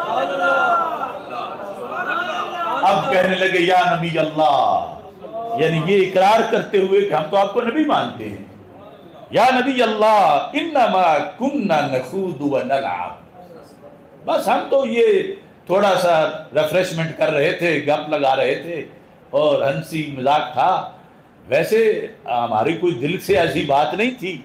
اب کہنے لگے یا نبی اللہ، یعنی یہ اقرار کرتے ہوئے کہ ہم تو آپ کو نبی مانتے ہیں، یا نبی اللہ انما کننا نخوض ونلعب، بس ہم تو یہ تھوڑا سا ریفریشمنٹ کر رہے تھے، گپ لگا رہے تھے اور ہنسی مذاق تھا، ویسے ہماری کوئی دل سے ایسی بات نہیں تھی۔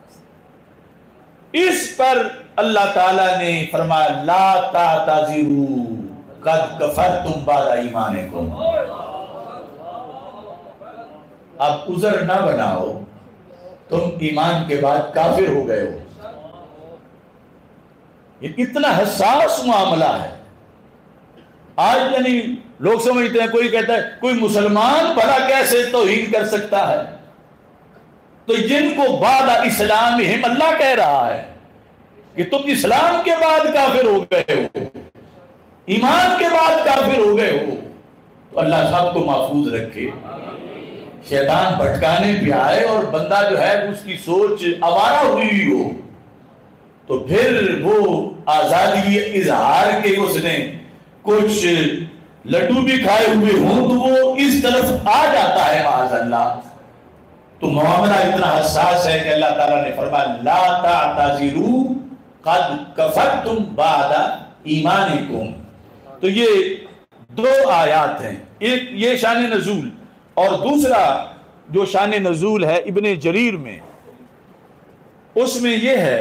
اس پر اللہ تعالیٰ نے فرمایا لا تعتذروا قد کفرتم بعد ایمانکم، اب عذر نہ بناؤ، تم ایمان کے بعد کافر ہو گئے ہو۔ یہ اتنا حساس معاملہ ہے۔ آج یعنی لوگ سمجھتے ہیں، کوئی کہتا ہے کوئی مسلمان بڑا کیسے توہین کر سکتا ہے، تو جن کو بعد اسلامہم اللہ کہہ رہا ہے کہ تم اسلام کے بعد کافر ہو گئے ہو، ایمان کے بعد کافر ہو گئے ہو، تو اللہ سب کو محفوظ رکھے۔ شیطان بھٹکانے پہ آئے اور بندہ جو ہے اس کی سوچ آوارہ ہوئی ہو، تو پھر وہ آزادی اظہار کے اس نے کچھ لڈو بھی کھائے ہوئے ہوں تو وہ اس طرف آ جاتا ہے معاذ اللہ۔ تو معاملہ اتنا حساس ہے کہ اللہ تعالیٰ نے فرمایا لا تعتذروا قد کفرتم بعد ایمانکم۔ تو یہ دو آیات ہیں، ایک یہ شان نزول، اور دوسرا جو شان نزول ہے ابن جریر میں، اس میں یہ ہے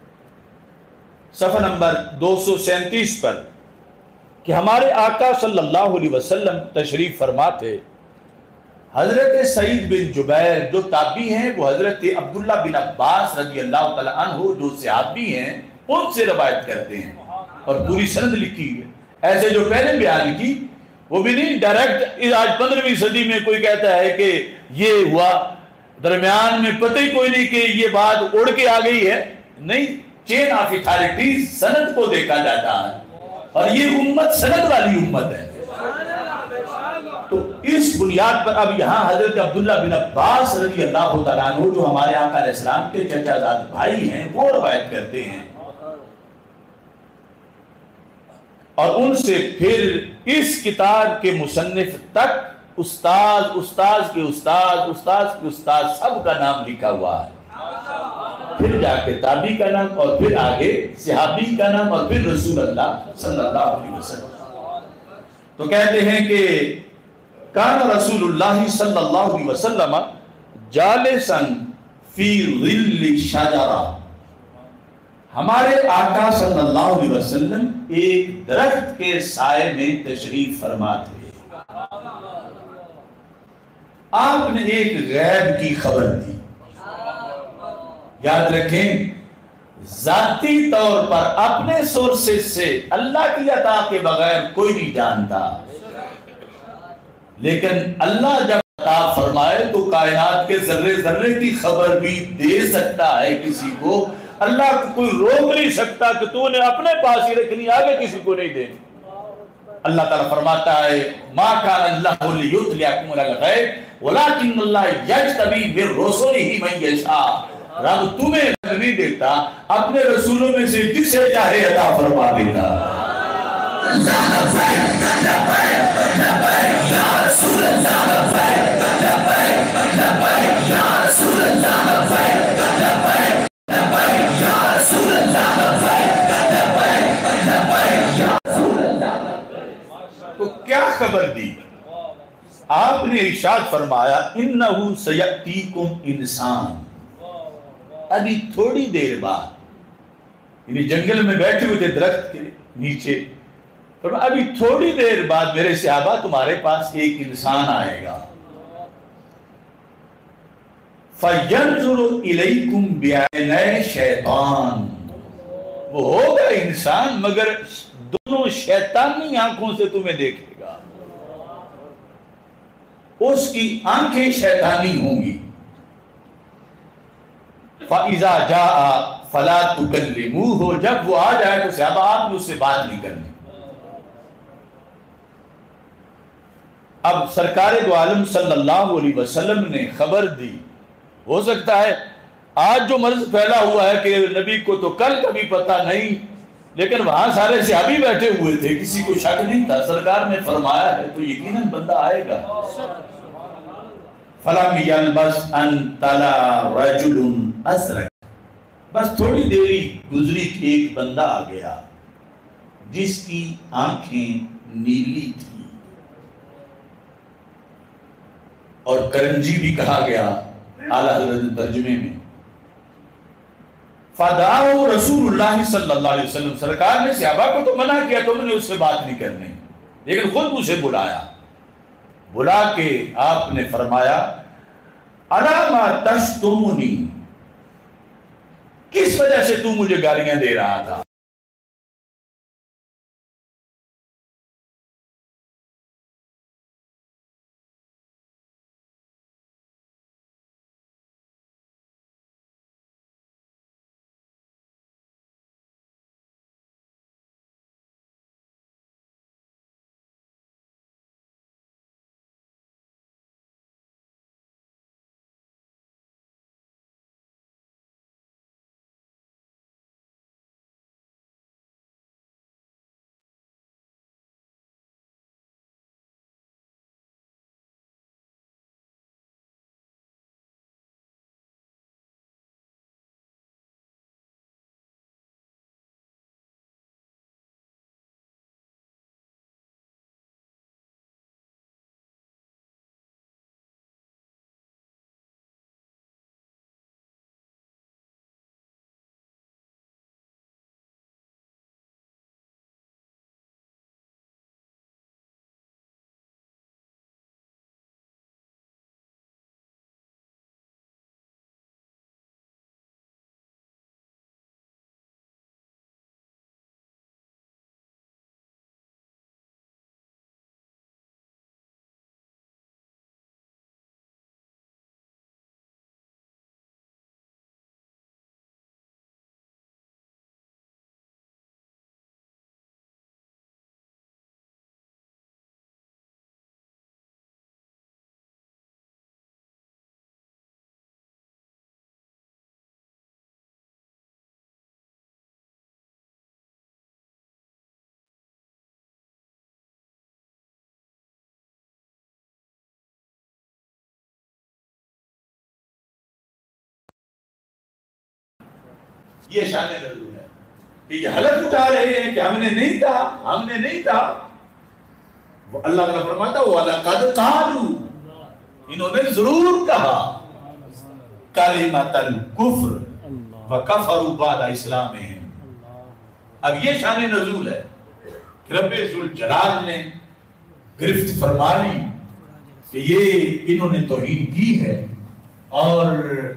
صفحہ نمبر 237 پر کہ ہمارے آقا صلی اللہ علیہ وسلم تشریف فرما تھے، حضرت سعید بن جبیر جو تابعی ہیں وہ حضرت عبداللہ بن عباس رضی اللہ تعالیٰ عنہ جو صحابی ہیں ان سے روایت کرتے ہیں اور پوری سند لکھی ہے، ایسے جو پہلے بیان کی وہ بھی نہیں ڈائریکٹ آج 15ویں صدی میں کوئی کہتا ہے کہ یہ ہوا، درمیان میں پتہ ہی کوئی نہیں کہ یہ بات اڑ کے آ گئی ہے، نہیں، چین آف اتھارٹی سند کو دیکھا جاتا ہے، اور یہ امت سند والی امت ہے۔ تو اس بنیاد پر اب یہاں حضرت عبداللہ بن عباس رضی اللہ تعالیٰ عنہ جو ہمارے آقا علیہ السلام کے چچا زاد بھائی ہیں، وہ روایت کرتے ہیں، اور ان سے پھر اس کتاب کے مصنف تک استاد، استاد کے استاد، استاد کے استاد سب کا نام لکھا ہوا ہے، پھر جا کے تابعی کا نام، اور پھر آگے صحابی کا نام، اور پھر رسول اللہ صلی اللہ علیہ وسلم۔ تو کہتے ہیں کہ کان رسول اللہ صلی اللہ علیہ وسلم جالسا فی ظل شجرہ، ہمارے آقا صلی اللہ علیہ وسلم ایک درخت کے سائے میں تشریف فرما تھے۔ آپ نے ایک غیب کی خبر دی، یاد رکھیں ذاتی طور پر اپنے سورسز سے اللہ کی عطا کے بغیر کوئی نہیں جانتا، لیکن اللہ جب عطا فرمائے تو کائنات کے ذرے ذرے کی خبر بھی دے سکتا ہے کسی کو۔ اللہ کو کوئی روک نہیں سکتا کہ تو نے اپنے پاس ہی رکھنی، آگے کسی کو نہیں دینی۔ اللہ تعالیٰ فرماتا ہے ما کان اللہ لیطلعکم علی الغیب ولکن اللہ یجتبی من رسلہ من یشاء، رب تمہیں نہیں دیتا، اپنے رسولوں میں سے جسے چاہے عطا فرما دیتا۔ تو کیا خبر دی؟ آپ نے ارشاد فرمایا انہو سیأتیکم انسان، ابھی تھوڑی دیر بعد، یعنی جنگل میں بیٹھے ہوئے تھے درخت کے نیچے، ابھی تھوڑی دیر بعد میرے صحابہ تمہارے پاس ایک انسان آئے گا، فَيَنْظُرُ إِلَيْكُمْ بِعَيْنَيْ شیطان، وہ ہوگا انسان مگر دونوں شیطانی آنکھوں سے تمہیں دیکھے گا، اس کی آنکھیں شیطانی ہوں گی۔ فَإِذَا جَاءَ فَلَا تُكَلِّمُوهُ، جب وہ آ جائے تو صحابہ آپ نے اس سے بات نہیں کرنی۔ اب سرکار دو عالم صلی اللہ علیہ وسلم نے خبر دی، ہو سکتا ہے آج جو مرض پھیلا ہوا ہے کہ نبی کو تو کل کبھی پتہ نہیں، لیکن وہاں سارے صحابی بیٹھے ہوئے تھے، کسی کو شک نہیں تھا، سرکار نے فرمایا ہے تو یقیناً بندہ آئے گا۔ فَلَمْ يَلْبَثْ أَنْ طَلَعَ رَجُلٌ أَزْرَقَ، بس تھوڑی دیری گزری کہ ایک بندہ آ گیا جس کی آنکھیں نیلی تھی اور کرنجی بھی کہا گیا اعلیٰ حضرت ترجمے میں۔ فَدَعَوْا رسول اللہ صلی اللہ علیہ وسلم، سرکار نے صحابہ کو تو منع کیا تم نے اس سے بات نہیں کرنی، لیکن خود اسے بلایا، بلا کے آپ نے فرمایا اَلَا مَا تَشْتُمُنِي، کس وجہ سے تو مجھے گالیاں دے رہا تھا؟ یہ شان نزول ہے کہ یہ حلف اٹھا رہے ہیں کہ ہم نے نہیں کہا. اللہ تعالیٰ فرماتا وَلَقَدْ قَالُوا انہوں نے ضرور کہا کلمۃ الکفر وَكَفَرُوا بَعْدَ اسلامہم. اب یہ شان نزول ہے کہ رب ذوالجلال نے گرفت فرما لی کہ یہ انہوں نے توہین کی ہے اور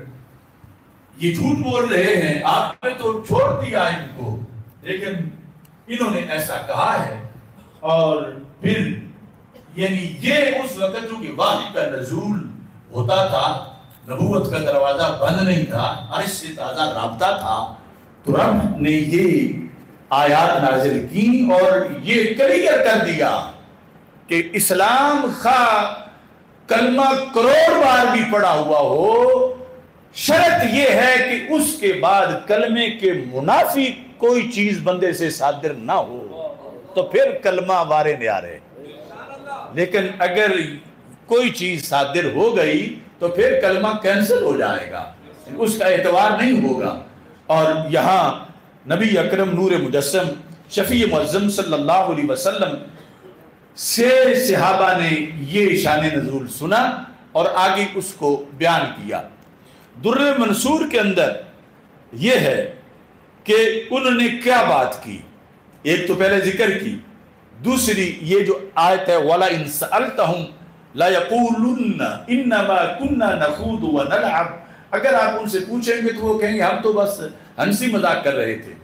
یہ جھوٹ بول رہے ہیں، آپ نے تو چھوڑ دیا ان کو، لیکن انہوں نے ایسا کہا ہے. اور پھر یعنی یہ اس وقت چونکہ وحی کا نزول ہوتا تھا، نبوت کا دروازہ بند نہیں تھا، عرش سے تازہ رابطہ تھا، تو رب نے یہ آیات نازل کی اور یہ کلیئر کر دیا کہ اسلام خواہ کلمہ کروڑ بار بھی پڑھا ہوا ہو، شرط یہ ہے کہ اس کے بعد کلمے کے منافی کوئی چیز بندے سے صادر نہ ہو تو پھر کلمہ وارے نیارے. لیکن اگر کوئی چیز صادر ہو گئی تو پھر کلمہ کینسل ہو جائے گا، اس کا اعتبار نہیں ہوگا. اور یہاں نبی اکرم نور مجسم شفیع معظم صلی اللہ علیہ وسلم سے صحابہ نے یہ شان نزول سنا اور آگے اس کو بیان کیا. در منصور کے اندر یہ ہے کہ انہوں نے کیا بات کی. ایک تو پہلے ذکر کی، دوسری یہ جو آیت ہے وَلَا إِن سَأَلْتَهُمْ لَيَقُولُنَّ إِنَّمَا كُنَّا نَخُوضُ وَنَلْعَبُ. اگر آپ ان سے پوچھیں گے تو وہ کہیں گے ہم تو بس ہنسی مذاق کر رہے تھے.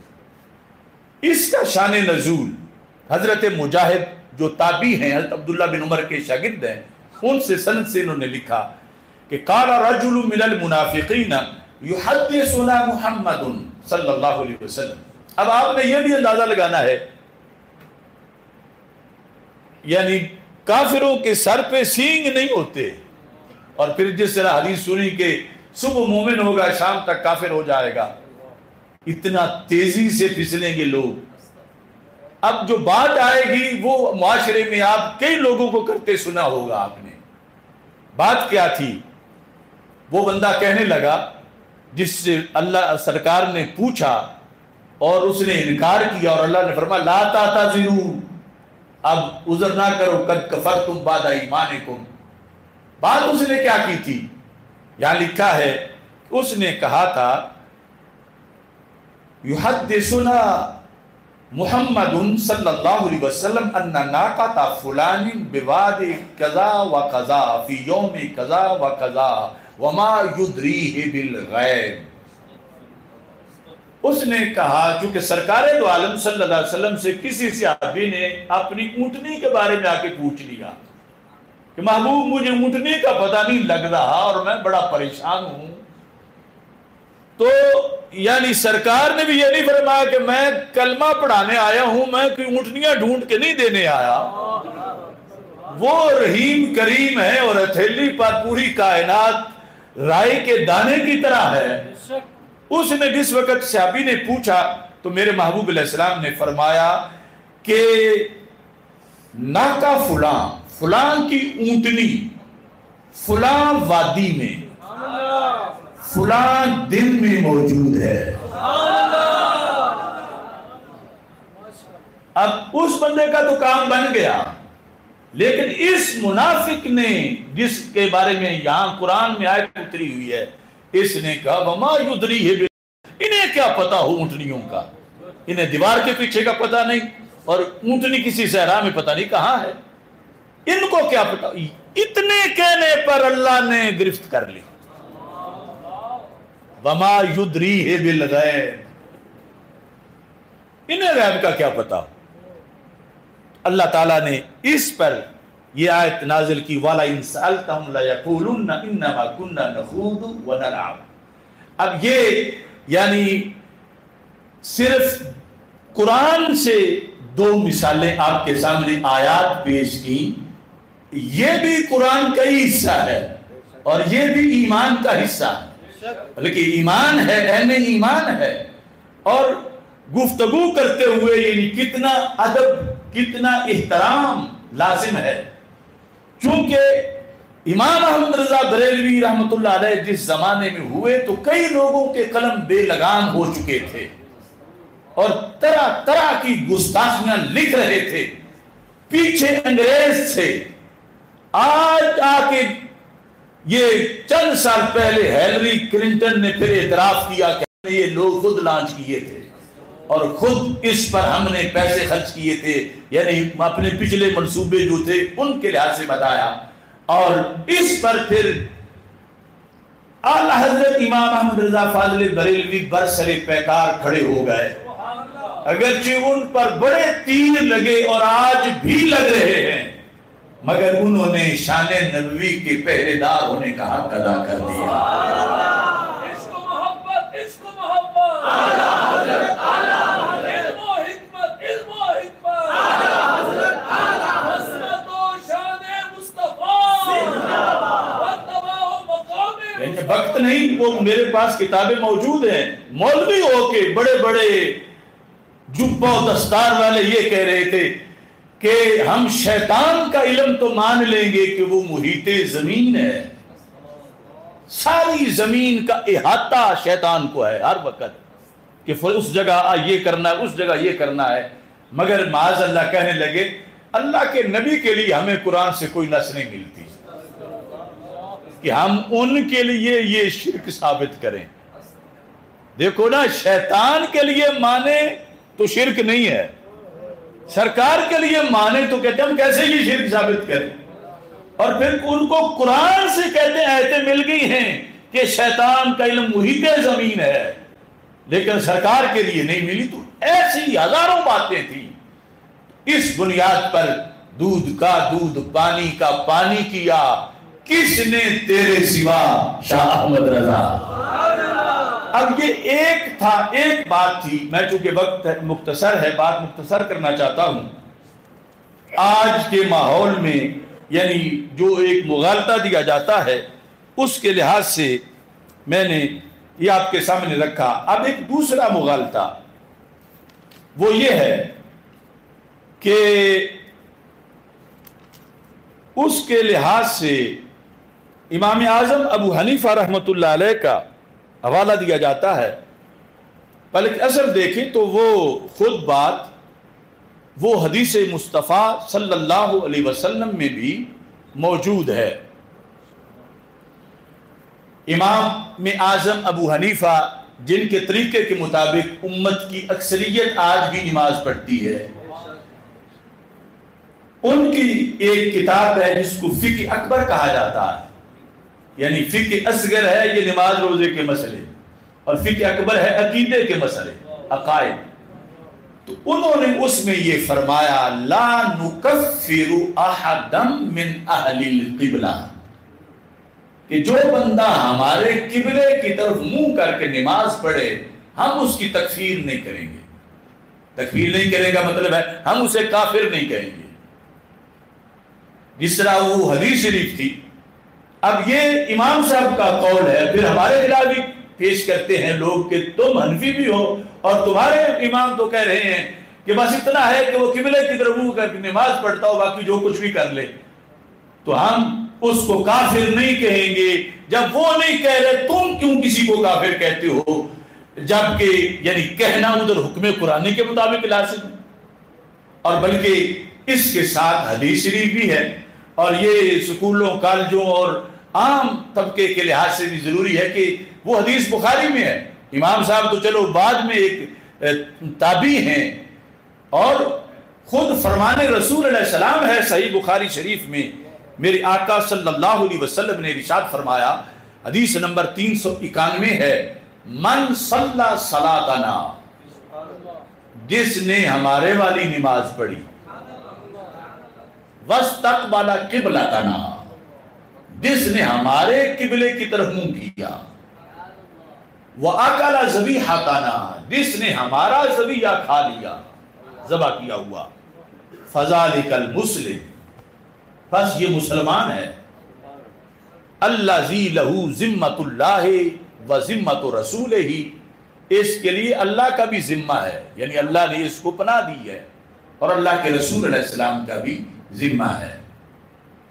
اس کا شان نزول حضرت مجاہد جو تابعی ہیں، حضرت عبداللہ بن عمر کے شاگرد ہیں، ان سے سند سے انہوں نے لکھا کہ قال رجل من المنافقین یحدثنا محمد صلی اللہ علیہ وسلم. اب آپ نے یہ بھی اندازہ لگانا ہے، یعنی کافروں کے سر پہ سینگ نہیں ہوتے، اور پھر جس طرح حدیث سنی کہ صبح مومن ہوگا شام تک کافر ہو جائے گا، اتنا تیزی سے پھسلیں گے لوگ. اب جو بات آئے گی وہ معاشرے میں آپ کئی لوگوں کو کرتے سنا ہوگا آپ نے. بات کیا تھی؟ وہ بندہ کہنے لگا جس سے اللہ سرکار نے پوچھا اور اس نے انکار کیا، اور اللہ نے فرمایا لا تعتذروا، اب عذر نہ کرو، قد کفرتم بعد ایمانکم. بات اس نے کیا کی تھی؟ یہاں لکھا ہے اس نے کہا تھا یحدثنا محمد صلی اللہ علیہ وسلم ان ناقۃ فلان بواد کذا و کذا فی یوم کذا و کذا وما یدریہ بالغیب. اس نے کہا چونکہ سرکار دو عالم صلی اللہ علیہ وسلم سے کسی صحابی نے اپنی اونٹنی کے بارے میں آ کے پوچھ لیا کہ محبوب مجھے اونٹنی کا پتہ نہیں لگ رہا اور میں بڑا پریشان ہوں. تو یعنی سرکار نے بھی یہ نہیں فرمایا کہ میں کلمہ پڑھانے آیا ہوں، میں کوئی اونٹنیاں ڈھونڈ کے نہیں دینے آیا. وہ رحیم کریم ہے اور ہتھیلی پر پوری کائنات رائی کے دانے کی طرح ہے. اس نے جس وقت صحابی نے پوچھا تو میرے محبوب علیہ السلام نے فرمایا کہ ناکا فلاں کی اونٹنی فلاں وادی میں فلاں دن میں موجود ہے. اب اس بندے کا تو کام بن گیا، لیکن اس منافق نے جس کے بارے میں یہاں قرآن میں آیت اتری ہوئی ہے، اس نے کہا وما یدریہ، انہیں کیا پتا ہو اونٹنیوں کا، انہیں دیوار کے پیچھے کا پتا نہیں اور اونٹنی کسی صحرا میں پتا نہیں کہاں ہے، ان کو کیا پتا. اتنے کہنے پر اللہ نے گرفت کر لی. وما یدریہ بالغیب، انہیں غیب کا کیا پتا. اللہ تعالیٰ نے اس پر یہ آیت نازل کی وَلَا إِن سَأَلْتَهُمْ لَيَقُولُنَّ إِنَّمَا كُنَّا نَخُوضُ وَنَلْعَبُ. اب یہ یعنی صرف قرآن سے دو مثالیں آپ کے سامنے آیات پیش کی. یہ بھی قرآن کا ہی حصہ ہے اور یہ بھی ایمان کا حصہ ہے، لیکن ایمان ہے، اہل ایمان ہے. اور گفتگو کرتے ہوئے یعنی کتنا ادب، کتنا احترام لازم ہے. چونکہ امام احمد رضا بریلوی رحمۃ اللہ علیہ جس زمانے میں ہوئے تو کئی لوگوں کے قلم بے لگام ہو چکے تھے اور طرح طرح کی گستاخیاں لکھ رہے تھے، پیچھے انگریز تھے۔ آج آ کے یہ چند سال پہلے ہیلری کلنٹن نے پھر اعتراف کیا کہ یہ لوگ خود لانچ کیے تھے اور خود اس پر ہم نے پیسے خرچ کیے تھے، یعنی اپنے پچھلے منصوبے جو تھے ان کے لحاظ سے بتایا، اور اس پر پھر اعلیٰ حضرت امام احمد رضا فاضل بریلوی برسر پیکار کھڑے ہو گئے، اگرچہ ان پر بڑے تیر لگے اور آج بھی لگ رہے ہیں، مگر انہوں نے شان نبوی کے پہرے دار ہونے کا حق ادا کر دیا۔ عشق و محبت، عشق و محبت، علم و حکمت، علم و حکمت، عظمت و شان مصطفیٰ، واتباع و مقام یعنی وقت نہیں، وہ میرے پاس کتابیں موجود ہیں، مولوی ہو کے بڑے بڑے جبہ و دستار والے یہ کہہ رہے تھے کہ ہم شیطان کا علم تو مان لیں گے کہ وہ محیط زمین ہے، ساری زمین کا احاطہ شیطان کو ہے ہر وقت، کہ اس جگہ یہ کرنا ہے، اس جگہ یہ کرنا ہے، مگر معاذ اللہ کہنے لگے اللہ کے نبی کے لیے ہمیں قرآن سے کوئی نص نہیں ملتی کہ ہم ان کے لیے یہ شرک ثابت کریں۔ دیکھو نا، شیطان کے لیے مانے تو شرک نہیں ہے، سرکار کے لیے مانے تو کہتے ہیں ہم کیسے یہ شرک ثابت کریں، اور پھر ان کو قرآن سے کہتے ہیں آیتیں مل گئی ہیں کہ شیطان کا علم محیط زمین ہے، لیکن سرکار کے لیے نہیں ملی۔ تو ایسی ہزاروں باتیں تھیں، اس بنیاد پر دودھ کا دودھ، پانی کا پانی کیا، کس نے تیرے سوا شاہ احمد رضا۔ اب یہ ایک تھا، ایک بات تھی، میں چونکہ وقت مختصر ہے بات مختصر کرنا چاہتا ہوں۔ آج کے ماحول میں یعنی جو ایک مغالطہ دیا جاتا ہے اس کے لحاظ سے میں نے یہ آپ کے سامنے رکھا۔ اب ایک دوسرا مغالطہ وہ یہ ہے کہ اس کے لحاظ سے امام اعظم ابو حنیفہ رحمۃ اللہ علیہ کا حوالہ دیا جاتا ہے، بلکہ اصل دیکھیں تو وہ خود بات وہ حدیث مصطفیٰ صلی اللہ علیہ وسلم میں بھی موجود ہے۔ امام اعظم ابو حنیفہ جن کے طریقے کے مطابق امت کی اکثریت آج بھی نماز پڑھتی ہے، ان کی ایک کتاب ہے جس کو فقہ اکبر کہا جاتا ہے، یعنی فقہ اصغر ہے یہ نماز روزے کے مسئلے، اور فقہ اکبر ہے عقیدے کے مسئلے، عقائد۔ تو انہوں نے اس میں یہ فرمایا لا نکفر احدا من اہل القبلہ، کہ جو بندہ ہمارے قبلے کی طرف منہ کر کے نماز پڑھے ہم اس کی تکفیر نہیں کریں گے۔ تکفیر نہیں کرے گا مطلب ہے ہم اسے کافر نہیں کہیں گے، جس طرح وہ حدیث شریف تھی۔ اب یہ امام صاحب کا قول ہے، پھر ہمارے خلاف بھی پیش کرتے ہیں لوگ کہ تم حنفی بھی ہو اور تمہارے امام تو کہہ رہے ہیں کہ بس اتنا ہے کہ وہ قبلے کی طرف منہ کر کے نماز پڑھتا ہو، باقی جو کچھ بھی کر لے، تو ہم اس کو کافر نہیں کہیں گے۔ جب وہ نہیں کہہ رہے تم کیوں کسی کو کافر کہتے ہو، جبکہ یعنی کہنا ادھر حکم قرآن کے مطابق لازم، اور بلکہ اس کے ساتھ حدیث شریف بھی ہے، اور یہ سکولوں کالجوں اور عام طبقے کے لحاظ سے بھی ضروری ہے کہ وہ حدیث بخاری میں ہے۔ امام صاحب تو چلو بعد میں ایک تابعی ہیں، اور خود فرمان رسول علیہ السلام ہے صحیح بخاری شریف میں، میرے آقا صلی اللہ علیہ وسلم نے ارشاد فرمایا، حدیث نمبر 391 ہے، من صلی صلاتنا، جس نے ہمارے والی نماز پڑھی، واستقبل قبلتنا، جس نے ہمارے قبلے کی طرف منہ کیا، وَأَكَلَ ذَبِيحَتَنَا، جس نے ہمارا ذبیحہ کھا لیا، ذبح کیا ہوا، فَذَلِكَ الْمُسْلِمُ، بس یہ مسلمان ہے، الَّذِي لَهُ ذِمَّةُ اللَّهِ وَذِمَّةُ رَسُولِهِ، اس کے لیے اللہ کا بھی ذمہ ہے، یعنی اللہ نے اس کو پناہ دی ہے، اور اللہ کے رسول علیہ السلام کا بھی ذمہ ہے۔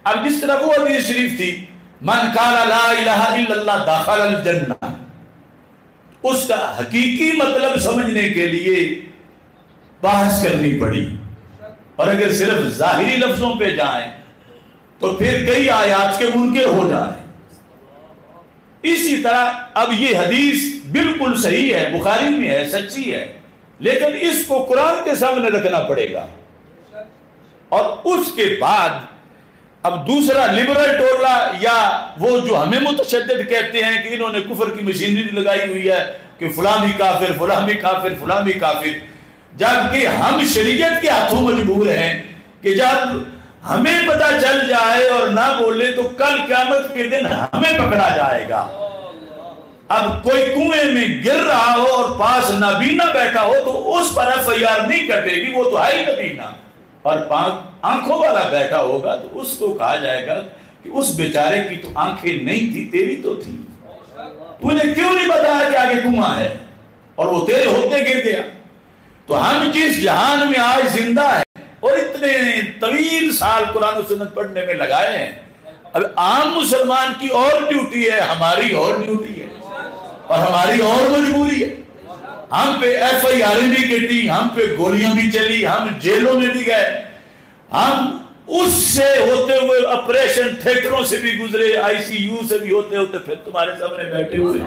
اب جس طرح وہ حدیث شریف تھی من قال لا الہ الا اللہ دخل الجنہ، اس کا حقیقی مطلب سمجھنے کے لیے بحث کرنی پڑی، اور اگر صرف ظاہری لفظوں پہ جائیں تو پھر کئی آیات کے منکر ہو جائیں۔ اسی طرح اب یہ حدیث بالکل صحیح ہے، بخاری میں ہے، سچی ہے، لیکن اس کو قرآن کے سامنے رکھنا پڑے گا۔ اور اس کے بعد اب دوسرا لبرل ٹولہ یا وہ جو ہمیں متشدد کہتے ہیں کہ انہوں نے کفر کی مشینری لگائی ہوئی ہے کہ فلاں بھی کافر، فلاں بھی کافر، فلاں بھی کافر، جبکہ ہم شریعت کے ہاتھوں مجبور ہیں کہ جب ہمیں پتہ چل جائے اور نہ بولے تو کل قیامت کے دن ہمیں پکڑا جائے گا۔ اب کوئی کنویں میں گر رہا ہو اور پاس نابینا بیٹھا ہو تو اس پر ایف آئی آر نہیں کٹے گی، وہ تو ہے ہی نابینا، اور آنکھوں والا بیٹھا ہوگا تو اس کو کہا جائے گا کہ اس بیچارے کی تو آنکھیں نہیں تھی، تیری تو تھی، تو نے کیوں نہیں بتایا کہ آگے کنواں ہے، اور وہ تیرے ہوتے گر گیا۔ تو ہم جس جہان میں آج زندہ ہے اور اتنے طویل سال قرآن و سنت پڑھنے میں لگائے ہیں، اب عام مسلمان کی اور ڈیوٹی ہے، ہماری اور ڈیوٹی ہے، اور ہماری اور مجبوری ہے۔ ہم پہ ایف آئی آر بھی کٹی، ہم پہ گولیاں بھی چلی، ہم جیلوں میں بھی گئے، ہم اس سے ہوتے ہوئے آپریشن تھیٹروں سے بھی گزرے، آئی سی یو سے بھی ہوتے ہوتے پھر تمہارے سامنے بیٹھے ہوئے۔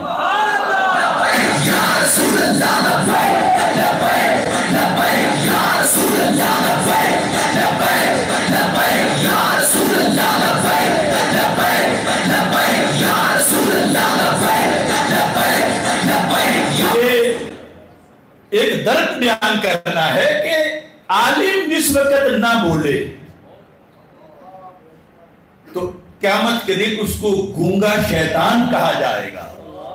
ایک درد بیان کرنا ہے کہ عالم جس وقت نہ بولے تو قیامت کے دن اس کو گونگا شیطان کہا جائے گا۔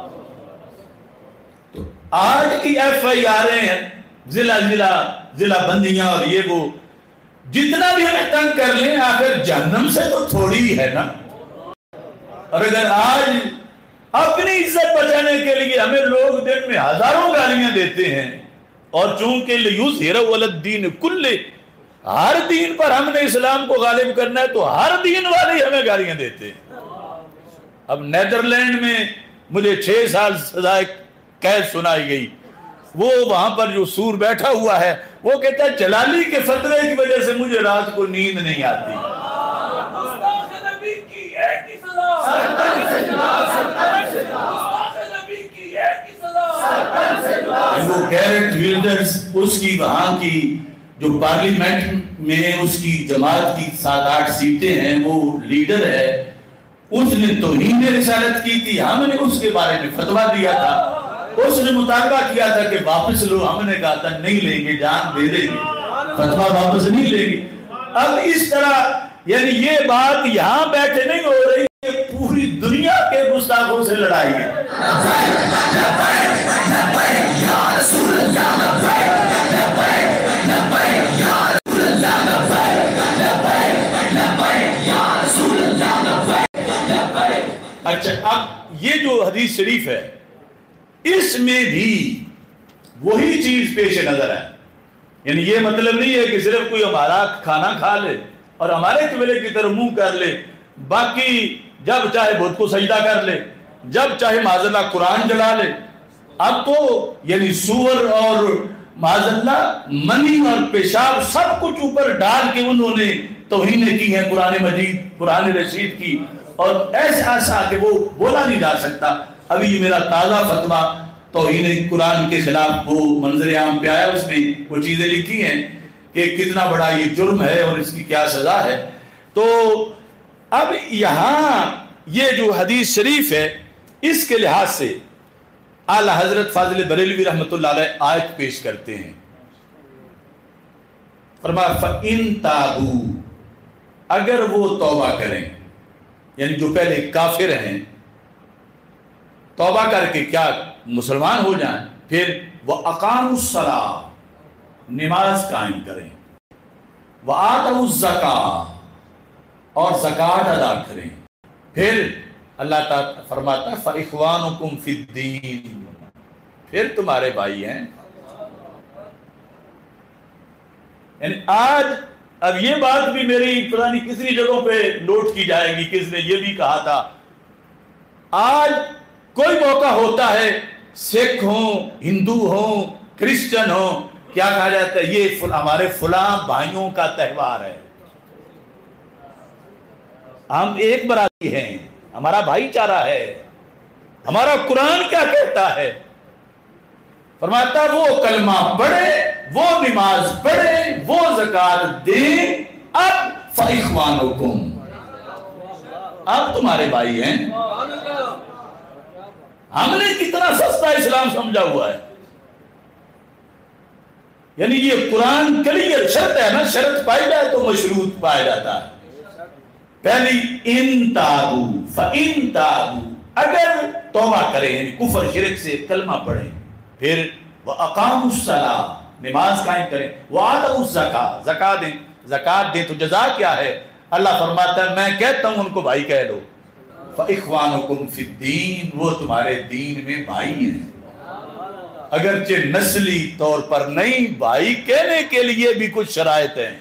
تو آج کی ایف آئی آریں ہیں، ضلع بندیاں اور یہ وہ جتنا بھی ہمیں تنگ کر لیں، آخر جہنم سے تو تھوڑی ہی ہے نا۔ اور اگر آج اپنی عزت بچانے کے لیے ہمیں لوگ دن میں ہزاروں گالیاں دیتے ہیں، اور چونکہ لیظہرہ علی الدین کلہ، ہر دین پر ہم نے اسلام کو غالب کرنا ہے تو ہر دین والے ہمیں گالیاں دیتے ہیں۔ اب نیدرلینڈ میں مجھے 6 سال سزائے قید سنائی گئی، وہ وہاں پر جو سور بیٹھا ہوا ہے وہ کہتا ہے جلالی کے فتوے کی وجہ سے مجھے رات کو نیند نہیں آتی۔ وہ گیرٹ ویلڈرز، اس کی وہاں کی جو پارلیمنٹ میں اس کی جماعت کی 7-8 سیٹیں ہیں، وہ لیڈر ہے، اس نے توہین رسالت کی تھی، ہم نے اس کے بارے میں فتویٰ دیا تھا، اس نے مطالبہ کیا تھا کہ واپس لو، ہم نے کہا تھا نہیں لیں گے، جان دے دیں گے، فتویٰ واپس نہیں لیں گے۔ اب اس طرح یعنی یہ بات یہاں بیٹھے نہیں ہو رہی، یہ پوری دنیا کے گستاخوں سے لڑائی ہے۔ اچھا، اب یہ جو حدیث شریف ہے اس میں بھی وہی چیز پیش نظر ہے، یعنی یہ مطلب نہیں ہے کہ صرف کوئی ہمارا کھانا کھا لے اور ہمارے قبلے کی طرف منہ کر لے، باقی جب چاہے بت کو سجدہ کر لے، جب چاہے معاذ اللہ قرآن جلا لے۔ اب تو یعنی سور اور معاذ اللہ منی اور پیشاب سب کچھ اوپر ڈال کے انہوں نے توہینیں کی ہیں قرآن مجید، قرآن رشید کی، اور ایسا کہ وہ بولا نہیں جا سکتا۔ ابھی یہ میرا تازہ فتویٰ توہین قرآن کے خلاف وہ منظر عام پہ آیا، اس میں وہ چیزیں لکھی ہیں کہ کتنا بڑا یہ جرم ہے اور اس کی کیا سزا ہے۔ تو اب یہاں یہ جو حدیث شریف ہے اس کے لحاظ سے اعلی حضرت فاضل بریلوی رحمۃ اللہ علیہ آیت پیش کرتے ہیں، فرمایا فَإِن تَابُوا، اگر وہ توبہ کریں، یعنی جو پہلے کافر ہیں توبہ کر کے کیا مسلمان ہو جائیں، پھر وَأَقَامُوا الصَّلَاةَ، نماز قائم کریں، وَآتَوُا الزَّكَاةَ، اور زکوٰۃ ادا کریں، پھر اللہ تعالیٰ فرماتا ہے فَإِخْوَانُكُمْ فِي الدِّينِ، پھر تمہارے بھائی ہیں۔ یعنی آج اب یہ بات بھی میری پتہ نہیں کتنی جگہوں پہ نوٹ کی جائے گی، کس نے یہ بھی کہا تھا، آج کوئی موقع ہوتا ہے سکھ ہوں، ہندو ہوں، کرسچن ہوں، کیا کہا جاتا ہے، یہ ہمارے فلاں بھائیوں کا تہوار ہے، ہم ایک برادری ہیں، ہمارا بھائی چارہ ہے، ہمارا قرآن کیا کہتا ہے، فرماتا وہ کلمہ پڑھے، وہ نماز پڑھے، وہ زکات دے، اب فاخوانکم، اب تمہارے بھائی ہیں۔ ہم نے کتنا سستا اسلام سمجھا ہوا ہے، یعنی یہ قرآن کلیئر شرط ہے نا، شرط پائی جائے تو مشروط پایا جاتا ہے۔ پہلی ان تابو فان تابو، اگر توبہ کریں یعنی کفر شرک سے کلمہ پڑھیں، پھر وَأَقَامُوا الصَّلَاةَ، نماز قائم کریں، وَآتَوُا الزَّكَاةَ، زکات دیں، زکات دیں تو جزا کیا ہے؟ اللہ فرماتا ہے میں کہتا ہوں ان کو بھائی کہہ لو، فَإِخْوَانُكُمْ فِي الدِّينِ، وہ تمہارے دین میں بھائی ہیں، اگرچہ نسلی طور پر نہیں، بھائی کہنے کے لیے بھی کچھ شرائط ہیں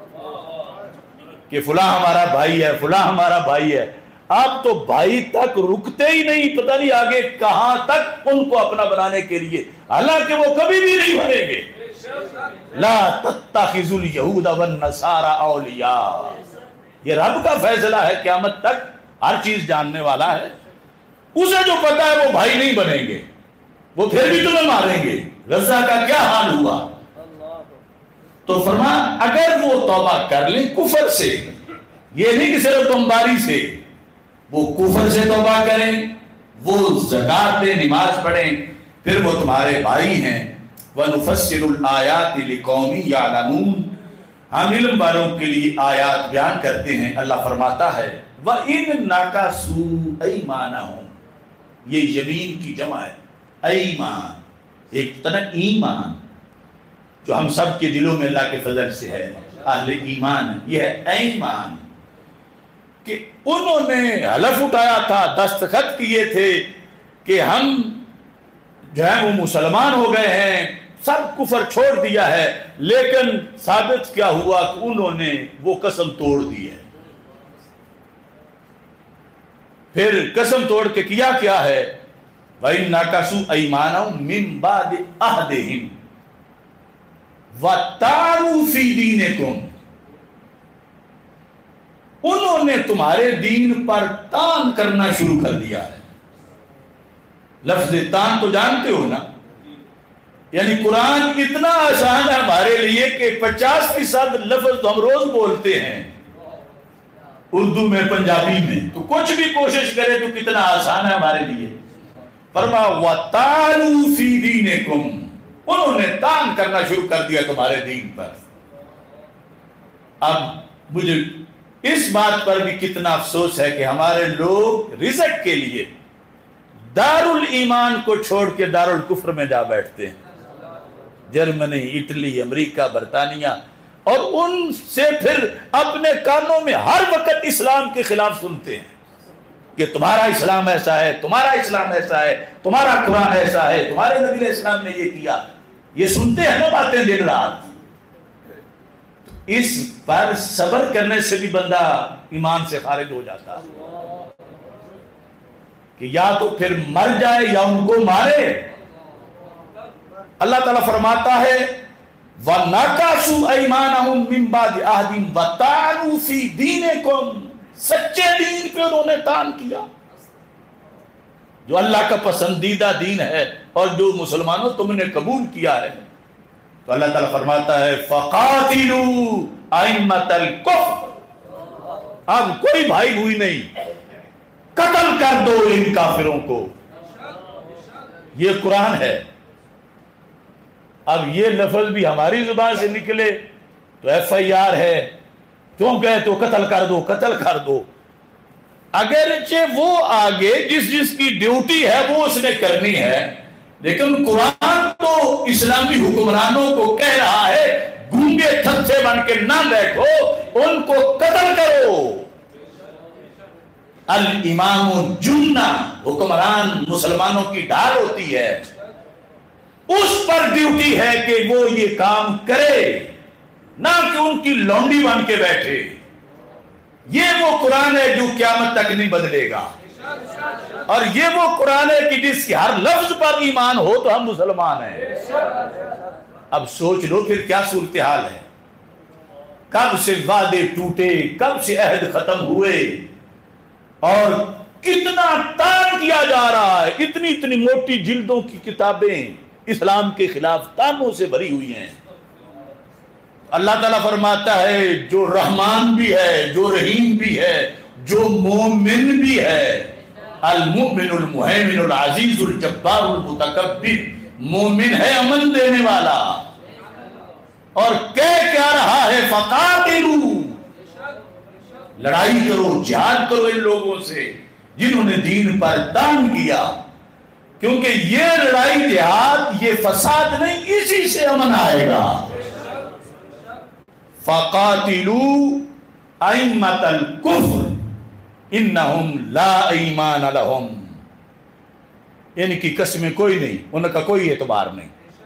کہ فلاں ہمارا بھائی ہے، فلاں ہمارا بھائی ہے۔ آپ تو بھائی تک رکتے ہی نہیں، پتہ نہیں آگے کہاں تک ان کو اپنا بنانے کے لیے، حالانکہ وہ کبھی بھی نہیں بنیں گے۔ لا تتخذوا اليہود والنصارى اولیاء، یہ رب کا فیصلہ ہے، قیامت تک ہر چیز جاننے والا ہے، اسے جو پتا ہے وہ بھائی نہیں بنیں گے، وہ پھر بھی تمہیں ماریں گے۔ غزہ کا کیا حال ہوا؟ تو فرما اگر وہ توبہ کر لیں کفر سے، یہ نہیں کہ صرف بمباری سے، وہ کفر سے توبہ کریں، وہ زکات دیں، نماز پڑھیں، پھر وہ تمہارے بھائی ہیں۔ وَنُفَسِّرُ الْآيَاتِ لِقَوْمٍ يَعْلَمُونَ، ہم علم والوں کے لیے آیات بیان کرتے ہیں۔ اللہ فرماتا ہے وَإِن نَكَثُوا أَيْمَانَهُمْ، یہ یمین کی جمع ہے، ایمان، ایک طرح ایمان جو ہم سب کے دلوں میں اللہ کے فضل سے ہے، اہل ایمان، یہ ہے ایمان، کہ انہوں نے حلف اٹھایا تھا، دستخط کیے تھے کہ ہم جو ہے وہ مسلمان ہو گئے ہیں، سب کفر چھوڑ دیا ہے، لیکن ثابت کیا ہوا کہ انہوں نے وہ قسم توڑ دی ہے۔ پھر قسم توڑ کے کیا ہے؟ وَإِن نَكَثُوا أَيْمَانَهُمْ مِن بَعْدِ عَهْدِهِمْ وَطَعَنُوا فِي دِينِكُمْ، انہوں نے تمہارے دین پر تان کرنا شروع کر دیا ہے۔ لفظ تان تو جانتے ہو نا، یعنی قرآن اتنا آسان ہے ہمارے لیے کہ 50% لفظ تو ہم روز بولتے ہیں اردو میں، پنجابی میں، تو کچھ بھی کوشش کرے تو کتنا آسان ہے ہمارے لیے۔ فرما وَطَعَنُوا فِي دِينِكُمْ، انہوں نے تان کرنا شروع کر دیا تمہارے دین پر۔ اب مجھے اس بات پر بھی کتنا افسوس ہے کہ ہمارے لوگ رزق کے لیے دار الایمان کو چھوڑ کے دار الکفر میں جا بیٹھتے ہیں، جرمنی، اٹلی، امریکہ، برطانیہ، اور ان سے پھر اپنے کانوں میں ہر وقت اسلام کے خلاف سنتے ہیں کہ تمہارا اسلام ایسا ہے، تمہارا اسلام ایسا ہے، تمہارا قرآن ایسا ہے، تمہارے نبی علیہ السلام نے یہ کیا، یہ سنتے ہیں نا باتیں دن رات۔ اس پر صبر کرنے سے بھی بندہ ایمان سے خارج ہو جاتا کہ یا تو پھر مر جائے یا ان کو مارے۔ اللہ تعالیٰ فرماتا ہے وَنَكَثُوا أَيْمَانَهُمْ مِن بَعْدِ عَهْدِهِمْ وَطَعَنُوا فِي دِينِكُمْ، سچے دین پہ انہوں نے تان کیا، جو اللہ کا پسندیدہ دین ہے اور جو مسلمانوں تم نے قبول کیا ہے۔ تو اللہ تعالیٰ فرماتا ہے فَقَاتِلُوا أَئِمَّةَ الْكُفْرِ، اب کوئی بھائی ہوئی نہیں، قتل کر دو ان کافروں کو۔ یہ قرآن ہے۔ اب یہ لفظ بھی ہماری زبان سے نکلے تو FIR ہے، کیوں کہے تو قتل کر دو، قتل کر دو، اگرچہ وہ آگے جس کی ڈیوٹی ہے وہ اس نے کرنی ہے، لیکن قرآن تو اسلامی حکمرانوں کو کہہ رہا ہے گونگے تھتھے بن کے نہ بیٹھو، ان کو قتل کرو۔ الامام جنہ، حکمران مسلمانوں کی ڈھال ہوتی ہے، اس پر ڈیوٹی ہے کہ وہ یہ کام کرے۔ نہ کہ ان کی لونڈی بن کے بیٹھے. یہ وہ قرآن ہے جو قیامت تک نہیں بدلے گا, اور یہ وہ قرآن ہے کہ جس کے ہر لفظ پر ایمان ہو تو ہم مسلمان ہیں. اب سوچ لو پھر کیا صورتحال ہے, کب سے وعدے ٹوٹے, کب سے عہد ختم ہوئے, اور کتنا تان کیا جا رہا ہے. اتنی اتنی موٹی جلدوں کی کتابیں اسلام کے خلاف تانوں سے بھری ہوئی ہیں. اللہ تعالیٰ فرماتا ہے جو رحمان بھی ہے, جو رحیم بھی ہے, جو مومن بھی ہے, المؤمن المہیمن العزیز الجبار المتکبر, مومن ہے امن دینے والا. اور کہہ کیا رہا ہے, فقاتلوا, لڑائی کرو, جہاد کرو ان لوگوں سے جنہوں نے دین پر تان کیا, کیونکہ یہ لڑائی جہاد یہ فساد نہیں, اسی سے امن آئے گا. فقاتلوا ائمۃ الکفر انہم لا ایمان لہم, ان کی قسمیں کوئی نہیں, ان کا کوئی اعتبار نہیں.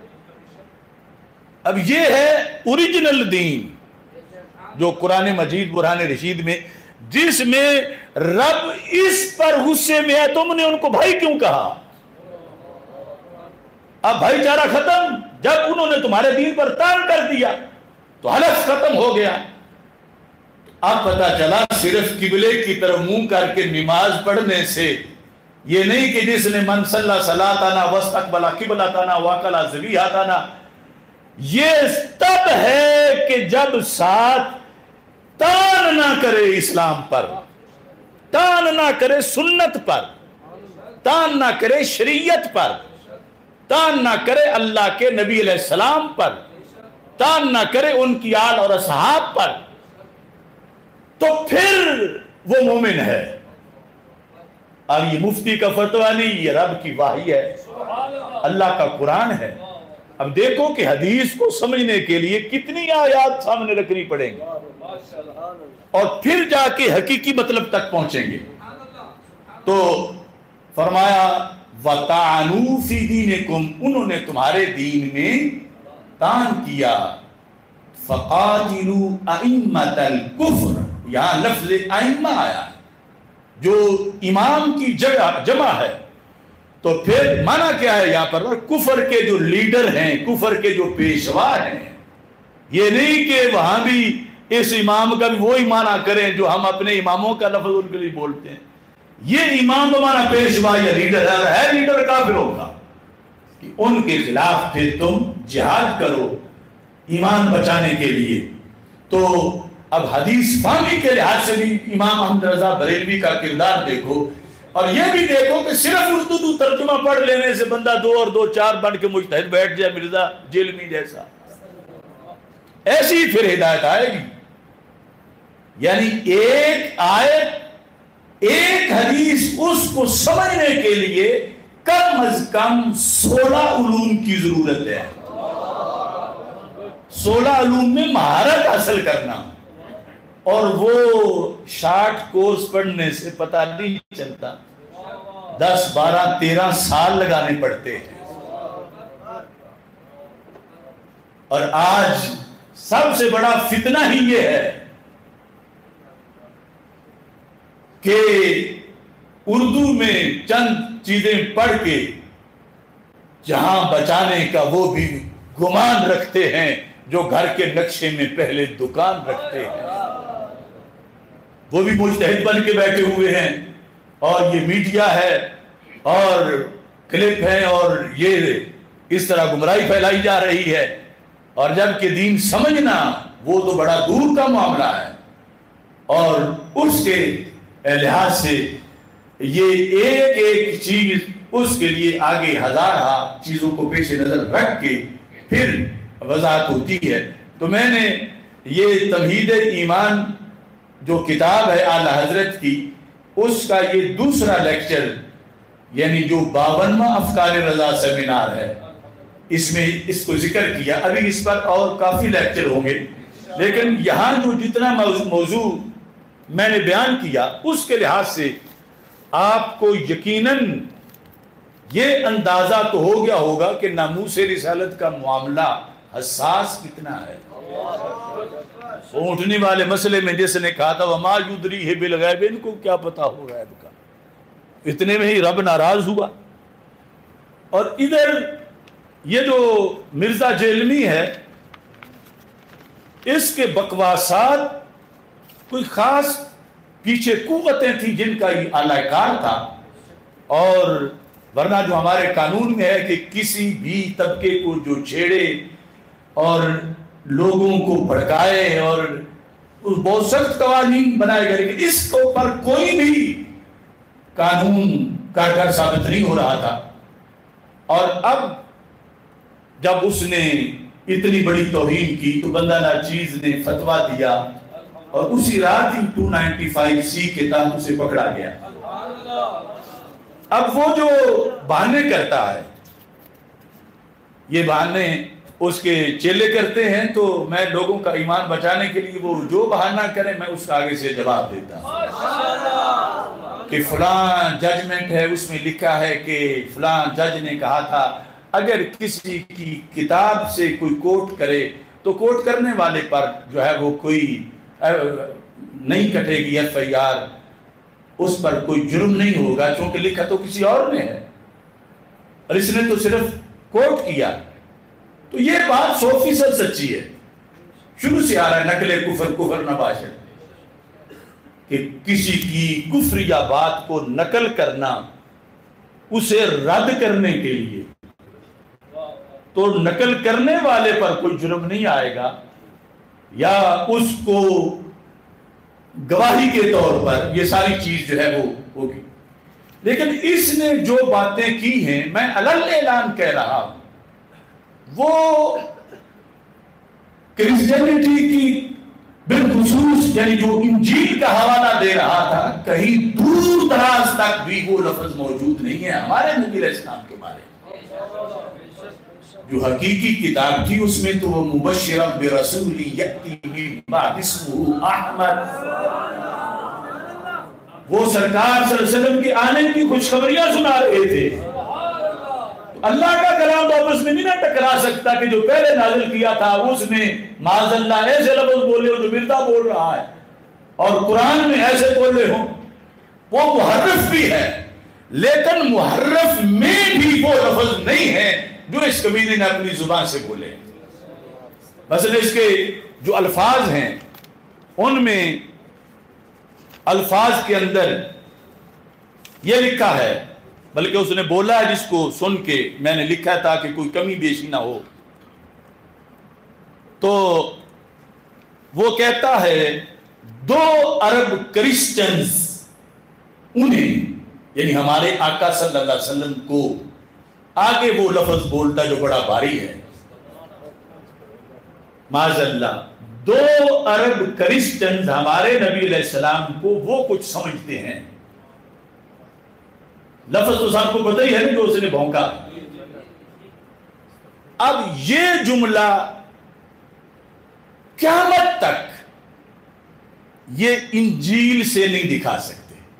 اب یہ ہے اوریجنل دین جو قرآن مجید برہان رشید میں, جس میں رب اس پر غصے میں ہے تم نے ان کو بھائی کیوں کہا. اب بھائی چارہ ختم, جب انہوں نے تمہارے دین پر تان کر دیا تو حلف ختم ہو گیا. اب پتا چلا صرف قبلے کی طرف منہ کر کے نماز پڑھنے سے یہ نہیں کہ جس نے من صلی صلاتنا واستقبل قبلتنا وکل ذبیحتنا, یہ تب ہے کہ جب ساتھ تان نہ کرے اسلام پر, تان نہ کرے سنت پر, تان نہ کرے شریعت پر, تان نہ کرے اللہ کے نبی علیہ السلام پر, تان نہ کرے ان کی آل اور اصحاب پر, تو پھر وہ مومن ہے. اب یہ مفتی کا فتویٰ نہیں, یہ رب کی وحی ہے, اللہ کا قرآن ہے. اب دیکھو کہ حدیث کو سمجھنے کے لیے کتنی آیات سامنے رکھنی پڑیں گی, اور پھر جا کے حقیقی مطلب تک پہنچیں گے. تو فرمایا وَطَعَنُوا فِي دِينِكُمْ, انہوں نے تمہارے دین میں تان کیا. فَقَاتِلُوا أَئِمَّةَ الْكُفْرِ, یہاں لفظ ائمہ آیا جو امام کی جمع ہے. تو پھر معنی کیا ہے یہاں پر, کفر کے جو لیڈر ہیں, کفر کے جو پیشوا ہیں. یہ نہیں کہ وہاں بھی اس امام کا بھی وہی معنی کریں جو ہم اپنے اماموں کا لفظ ان کے لیے بولتے ہیں. یہ امام ہمارا پیشوا یا لیڈر ہے لیڈر کافر ہوگا کہ ان کے خلاف پھر تم جہاد کرو ایمان بچانے کے لیے. تو اب حدیث فہمی کے لحاظ سے بھی امام احمد رضا بریلوی کا کردار دیکھو, اور یہ بھی دیکھو کہ صرف اردو ترجمہ پڑھ لینے سے بندہ 2 اور 2 4 بن کے مجتہد بیٹھ جائے مرزا جیلمی جیسا, ایسی پھر ہدایت آئے گی. یعنی ایک آیت ایک حدیث اس کو سمجھنے کے لیے کم از کم 16 علوم کی ضرورت ہے. 16 علوم میں مہارت حاصل کرنا, اور وہ شارٹ کورس پڑھنے سے پتہ نہیں چلتا, 10 12 13 سال لگانے پڑتے ہیں. اور آج سب سے بڑا فتنہ ہی یہ ہے کہ اردو میں چند چیزیں پڑھ کے جہاں بچانے کا وہ بھی گمان رکھتے ہیں جو گھر کے نقشے میں پہلے دکان رکھتے ہیں, وہ بھی مجتہد بن کے بیٹھے ہوئے ہیں. اور یہ میڈیا ہے اور کلپ ہے, اور یہ اس طرح گمراہی پھیلائی جا رہی ہے. اور جب کہ دین سمجھنا وہ تو بڑا دور کا معاملہ ہے, اور اس کے لحاظ سے یہ ایک ایک چیز اس کے لیے آگے ہزارہ چیزوں کو پیش نظر رکھ کے پھر وضاحت ہوتی ہے. تو میں نے یہ تمہید ایمان جو کتاب ہے اعلی حضرت کی, اس کا یہ دوسرا لیکچر یعنی جو 52واں افکار رضا سیمینار ہے, اس میں اس کو ذکر کیا. ابھی اس پر اور کافی لیکچر ہوں گے, لیکن یہاں جو جتنا موضوع میں نے بیان کیا اس کے لحاظ سے آپ کو یقیناً یہ اندازہ تو ہو گیا ہوگا کہ ناموس رسالت کا معاملہ حساس کتنا ہے. اونٹنی والے مسئلے میں جس نے کہا تھا وما یدریہ بالغیب، ان کو کیا پتا ہو غیب کا، اتنے میں ہی رب ناراض ہوا۔ اور ادھر یہ جو مرزا جیلمی ہے، اس کے بکواسات کوئی خاص پیچھے قوتیں تھیں جن کا یہ اعلی کار تھا، اور ورنہ جو ہمارے قانون میں ہے کہ کسی بھی طبقے کو جو چھیڑے اور لوگوں کو بھڑکائے، اور بہت سخت قوانین بنائے گئے، لیکن اس کے اوپر کوئی بھی قانون کارگر ثابت نہیں ہو رہا تھا۔ اور اب جب اس نے اتنی بڑی توہین کی تو بندہ ناچیز نے فتویٰ دیا، اور اسی رات ہی 295C کے تحت اسے پکڑا گیا۔ اب وہ جو بہانے کرتا ہے، یہ بہانے اس کے چیلے کرتے ہیں، تو میں لوگوں کا ایمان بچانے کے لیے وہ جو بہانہ کرے میں اس کا آگے سے جواب دیتا ہوں کہ فلاں ججمنٹ ہے، اس میں لکھا ہے کہ فلاں جج نے کہا تھا۔ اگر کسی کی کتاب سے کوئی کوٹ کرے تو کوٹ کرنے والے پر جو ہے وہ کوئی نہیں کٹے گی FIR، اس پر کوئی جرم نہیں ہوگا، چونکہ لکھا تو کسی اور نے ہے اور اس نے تو صرف کوٹ کیا۔ تو یہ بات 100% سچی ہے، شروع سے آ رہا ہے نقل کفر نباشر، کہ کسی کی کفریہ بات کو نقل کرنا اسے رد کرنے کے لیے، تو نقل کرنے والے پر کوئی جرم نہیں آئے گا، یا اس کو گواہی کے طور پر یہ ساری چیز جو ہے وہ ہوگی۔ لیکن اس نے جو باتیں کی ہیں، میں علل اعلان کہہ رہا ہوں، وہ کرسچینٹی کی بالخصوص یعنی جو انجیل کا حوالہ دے رہا تھا، کہیں دور دراز تک بھی وہ لفظ موجود نہیں ہے ہمارے نبی علیہ السلام کے بارے میں۔ جو حقیقی کتاب تھی اس میں تو وہ مبشرا برسول یأتی من بعد اسمہ احمد، وہ سرکار صلی اللہ علیہ وسلم کے آنے کی خوشخبریاں سنا رہے تھے۔ اللہ کا کلام تو آپس میں نہیں نہ ٹکرا سکتا کہ جو پہلے نازل کیا تھا اس میں معاذ اللہ ایسے لفظ بولے ہو جو مرتا بول رہا ہے، اور قرآن میں ایسے بولے ہوں۔ وہ محرف بھی ہے، لیکن محرف میں بھی وہ لفظ نہیں ہے جو اس کمینے نے اپنی زبان سے بولے۔ مثلا اس کے جو الفاظ ہیں، ان میں الفاظ کے اندر یہ لکھا ہے، بلکہ اس نے بولا ہے جس کو سن کے میں نے لکھا تھا کہ کوئی کمی بیشی نہ ہو، تو وہ کہتا ہے 2 ارب کرسچنز انہیں، یعنی ہمارے آقا صلی اللہ علیہ وسلم کو آگے وہ لفظ بولتا جو بڑا بھاری ہے، معاذ اللہ 2 ارب کرسچنز ہمارے نبی علیہ السلام کو وہ کچھ سمجھتے ہیں۔ لفظ تو سب کو پتہ ہی ہے جو اس نے بھونکا۔ اب یہ جملہ قیامت تک یہ انجیل سے نہیں دکھا سکتے۔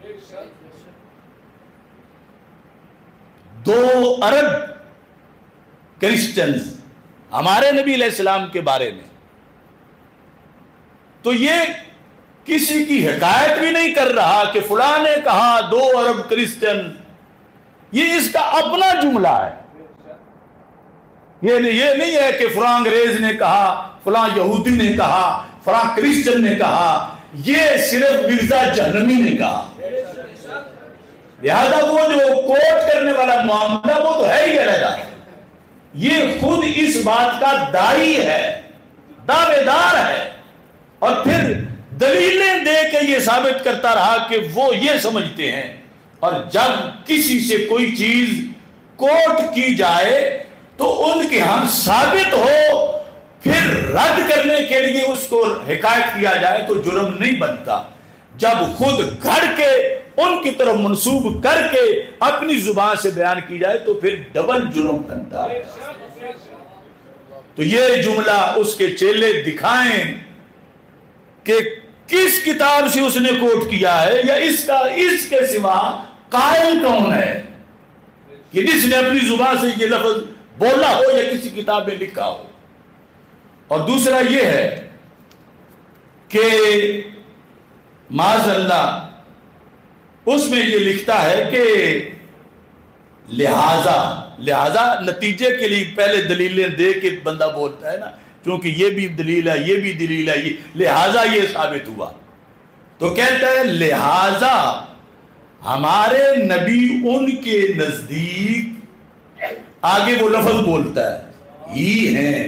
2 ارب کرسچنز ہمارے نبی علیہ السلام کے بارے میں، تو یہ کسی کی حکایت بھی نہیں کر رہا کہ فلاں نے کہا 2 ارب کرسچن، یہ اس کا اپنا جملہ ہے۔ یہ نہیں ہے کہ فلاں انگریز نے کہا، فلاں یہودی نے کہا، فلاں کرسچن نے کہا، یہ صرف مرزا جہنمی نے کہا۔ لہذا وہ جو کوٹ کرنے والا معاملہ وہ تو ہے ہی علیحدہ، یہ خود اس بات کا داعی ہے، دعوے دار ہے، اور پھر دلیلیں دے کے یہ ثابت کرتا رہا کہ وہ یہ سمجھتے ہیں۔ اور جب کسی سے کوئی چیز کوٹ کی جائے تو ان کے ہم ثابت ہو، پھر رد کرنے کے لیے اس کو حکایت کیا جائے تو جرم نہیں بنتا۔ جب خود گھڑ کے ان کی طرف منسوب کر کے اپنی زبان سے بیان کی جائے تو پھر ڈبل جرم بنتا ہے۔ تو یہ جملہ اس کے چیلے دکھائیں کہ کس کتاب سے اس نے کوٹ کیا ہے، یا اس کے سوا قائل کون ہے کہ جس نے اپنی زبان سے یہ لفظ بولا ہو یا کسی کتاب میں لکھا ہو۔ اور دوسرا یہ ہے کہ معاذ اللہ اس میں یہ لکھتا ہے کہ لہذا نتیجے کے لیے پہلے دلیلیں دے کے بندہ بولتا ہے نا، کیونکہ یہ بھی دلیل ہے، یہ بھی دلیل ہے، لہذا یہ ثابت ہوا، تو کہتا ہے لہذا ہمارے نبی ان کے نزدیک، آگے وہ لفظ بولتا ہے ہی ہیں۔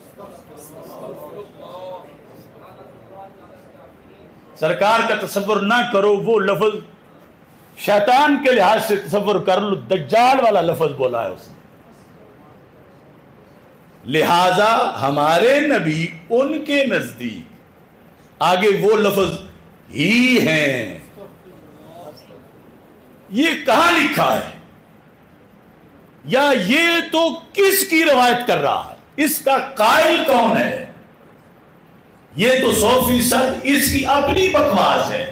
سرکار کا تصور نہ کرو، وہ لفظ شیطان کے لحاظ سے تصور کر لو، دجال والا لفظ بولا ہے اس نے۔ لہذا ہمارے نبی ان کے نزدیک، آگے وہ لفظ ہی ہیں۔ یہ کہاں لکھا ہے، یا یہ تو کس کی روایت کر رہا ہے، اس کا قائل کون ہے؟ یہ تو 100% اس کی اپنی بکواس ہے۔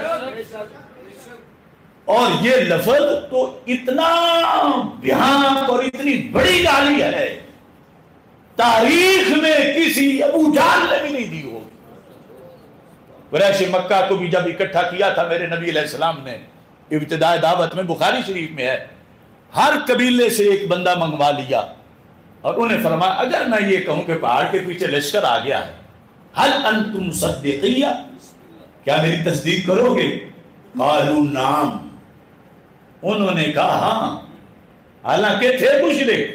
اور یہ لفظ تو اتنا بھیانک اور اتنی بڑی گالی ہے، تاریخ میں کسی ابو جہل نے بھی نہیں دی ہوگی۔ قریش مکہ کو بھی جب اکٹھا کیا تھا میرے نبی علیہ السلام نے ابتدائی دعوت میں، بخاری شریف میں ہے، ہر قبیلے سے ایک بندہ منگوا لیا اور انہیں فرمایا اگر میں یہ کہوں کہ پہاڑ کے پیچھے لشکر آ گیا ہے، هل انتم مصدقیہ، کیا میری تصدیق کرو گے؟ قالوا نعم، انہوں نے کہا ہاں، حالانکہ تھے مشرک۔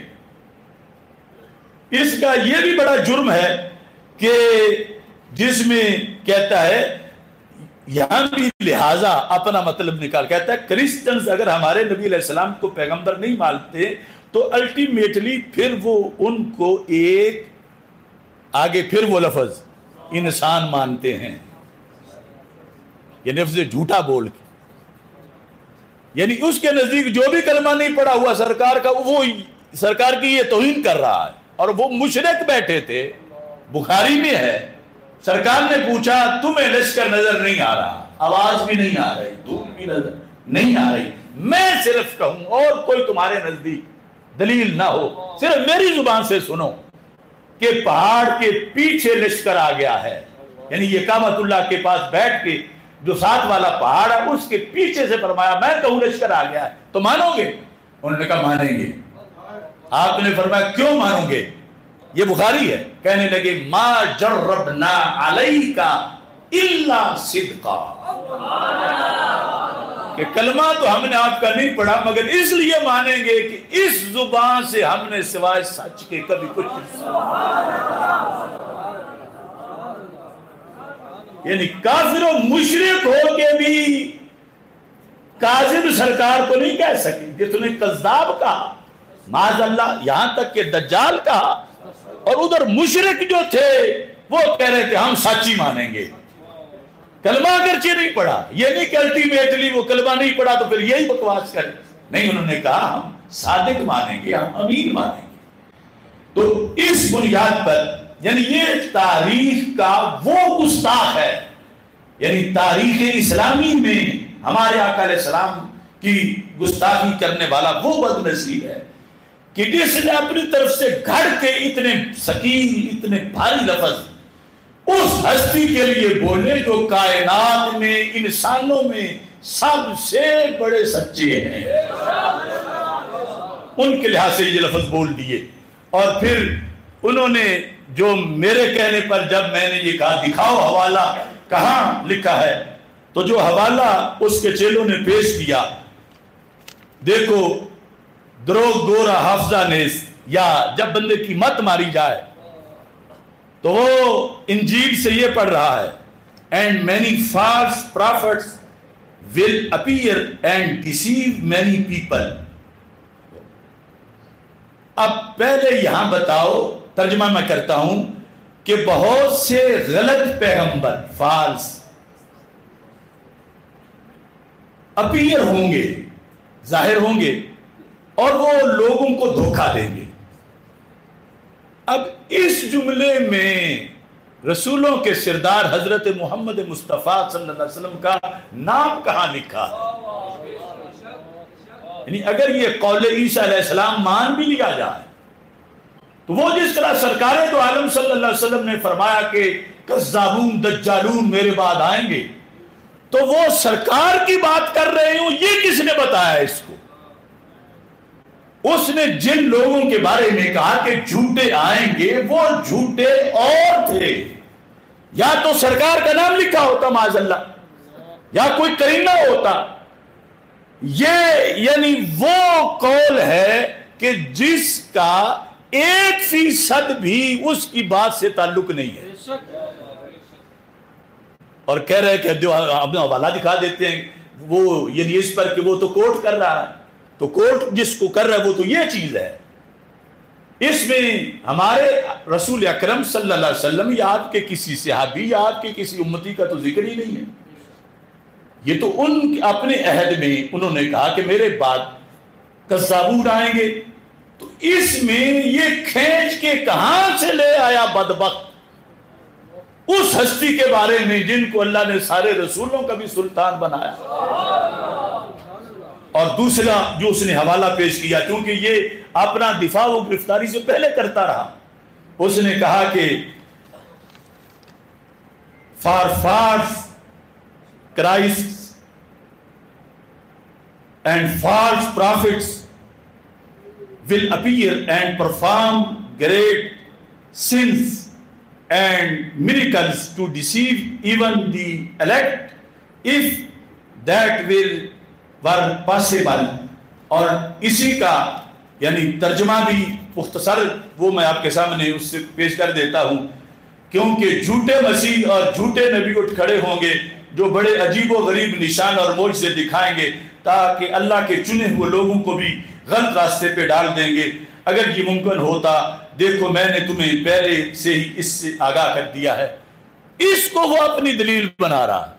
اس کا یہ بھی بڑا جرم ہے کہ جس میں کہتا ہے یہاں بھی لہذا اپنا مطلب نکال، کہتا ہے کرسچنز اگر ہمارے نبی علیہ السلام کو پیغمبر نہیں مانتے تو الٹیمیٹلی پھر وہ ان کو ایک، آگے پھر وہ لفظ انسان مانتے ہیں، یہ لفظ جھوٹا بول کے، یعنی اس کے نزدیک جو بھی کلمہ نہیں پڑا ہوا سرکار کا، وہ سرکار کی یہ توہین کر رہا ہے۔ اور وہ مشرک بیٹھے تھے، بخاری میں ہے، سرکار نے پوچھا تمہیں لشکر نظر نہیں آ رہا، آواز بھی نہیں آ رہی، دھوپ بھی نظر نہیں آ رہی، میں صرف کہوں اور کوئی تمہارے نزدیک دلیل نہ ہو، صرف میری زبان سے سنو کہ پہاڑ کے پیچھے لشکر آ گیا ہے، یعنی یہ کعبۃ اللہ کے پاس بیٹھ کے جو ساتھ والا پہاڑ ہے اس کے پیچھے سے فرمایا میں کہوں لشکر آ گیا ہے تو مانو گے؟ انہوں نے کہا مانیں گے۔ آپ نے فرمایا کیوں مانو گے؟ یہ بخاری ہے، کہنے لگے ما جربنا علیک الا صدقا، کہ کلمہ تو ہم نے آپ کا نہیں پڑھا مگر اس لیے مانیں گے کہ اس زبان سے ہم نے سوائے سچ کے کبھی کچھ نہیں سنا۔ یعنی کافر و مشرک ہو کے بھی کاذب سرکار کو نہیں کہہ سکے، جس نے کذاب کہا معاذ اللہ، یہاں تک کہ دجال کہا، اور ادھر مشرک جو تھے وہ کہہ رہے تھے ہم سچ ہی مانیں گے، کلمہ اگرچہ نہیں پڑھا، یہ نہیں کہ الٹیمیٹلی وہ کلمہ نہیں پڑھا تو پھر یہی بکواس کرے، نہیں، انہوں نے کہا ہم صادق مانیں گے، ہم امین مانیں گے۔ تو اس بنیاد پر یعنی یہ تاریخ کا وہ گستاخ ہے، یعنی تاریخ اسلامی میں ہمارے آقا علیہ السلام کی گستاخی کرنے والا وہ بد نصیب ہے کہ جس نے اپنی طرف سے گھڑ کے اتنے ثقیل، اتنے بھاری لفظ اس ہستی کے لیے بولے جو کائنات میں، انسانوں میں سب سے بڑے سچے ہیں، ان کے لحاظ سے یہ لفظ بول دیے۔ اور پھر انہوں نے جو میرے کہنے پر جب میں نے یہ کہا دکھاؤ حوالہ کہاں لکھا ہے، تو جو حوالہ اس کے چیلوں نے پیش کیا، دیکھو دروغ گورا حافظہ نیس، یا جب بندے کی مت ماری جائے تو وہ انجیل سے یہ پڑھ رہا ہے and many false prophets will appear and deceive many people۔ اب پہلے یہاں بتاؤ، ترجمہ میں کرتا ہوں، کہ بہت سے غلط پیغمبر فالس اپیئر ہوں گے، ظاہر ہوں گے، اور وہ لوگوں کو دھوکہ دیں گے۔ اب اس جملے میں رسولوں کے سردار حضرت محمد مصطفیٰ صلی اللہ علیہ وسلم کا نام کہاں لکھا؟ یعنی اگر یہ قول عیسیٰ علیہ السلام مان بھی لیا جائے تو وہ جس طرح سرکار دو عالم صلی اللہ علیہ وسلم نے فرمایا کہ کذابون دجالون میرے بعد آئیں گے، تو وہ سرکار کی بات کر رہے ہوں، یہ کس نے بتایا اس کو؟ اس نے جن لوگوں کے بارے میں کہا کہ جھوٹے آئیں گے، وہ جھوٹے اور تھے، یا تو سرکار کا نام لکھا ہوتا معاذ اللہ، یا کوئی کرینہ ہوتا۔ یہ یعنی وہ قول ہے کہ جس کا 1% بھی اس کی بات سے تعلق نہیں ہے، اور کہہ رہے کہ جو اپنا حوالہ دکھا دیتے ہیں وہ یعنی اس پر کہ وہ تو کوٹ کر رہا ہے، تو کوٹ جس کو کر رہا ہے وہ تو یہ چیز ہے۔ اس میں ہمارے رسول اکرم صلی اللہ علیہ وسلم یا آپ کے کسی صحابی یا آپ کے کسی امتی کا تو ذکر ہی نہیں ہے۔ یہ تو ان اپنے عہد میں انہوں نے کہا کہ میرے بعد کذابون آئیں گے، تو اس میں یہ کھینچ کے کہاں سے لے آیا بدبخت اس ہستی کے بارے میں جن کو اللہ نے سارے رسولوں کا بھی سلطان بنایا۔ اور دوسرا جو اس نے حوالہ پیش کیا، کیونکہ یہ اپنا دفاع و گرفتاری سے پہلے کرتا رہا، اس نے کہا کہ for false Christ and false prophets will appear and perform great sins and miracles to deceive even the elect, if that were possible۔ اور اسی کا یعنی ترجمہ بھی مختصر وہ میں آپ کے سامنے اس سے پیش کر دیتا ہوں، کیونکہ جھوٹے مسیح اور جھوٹے نبی اٹھ کھڑے ہوں گے جو بڑے عجیب و غریب نشان اور معجزے دکھائیں گے تاکہ اللہ کے چنے ہوئے لوگوں کو بھی غلط راستے پہ ڈال دیں گے۔ اگر یہ ممکن ہوتا، دیکھو میں نے تمہیں پہلے سے ہی اس سے آگاہ کر دیا ہے۔ اس کو وہ اپنی دلیل بنا رہا۔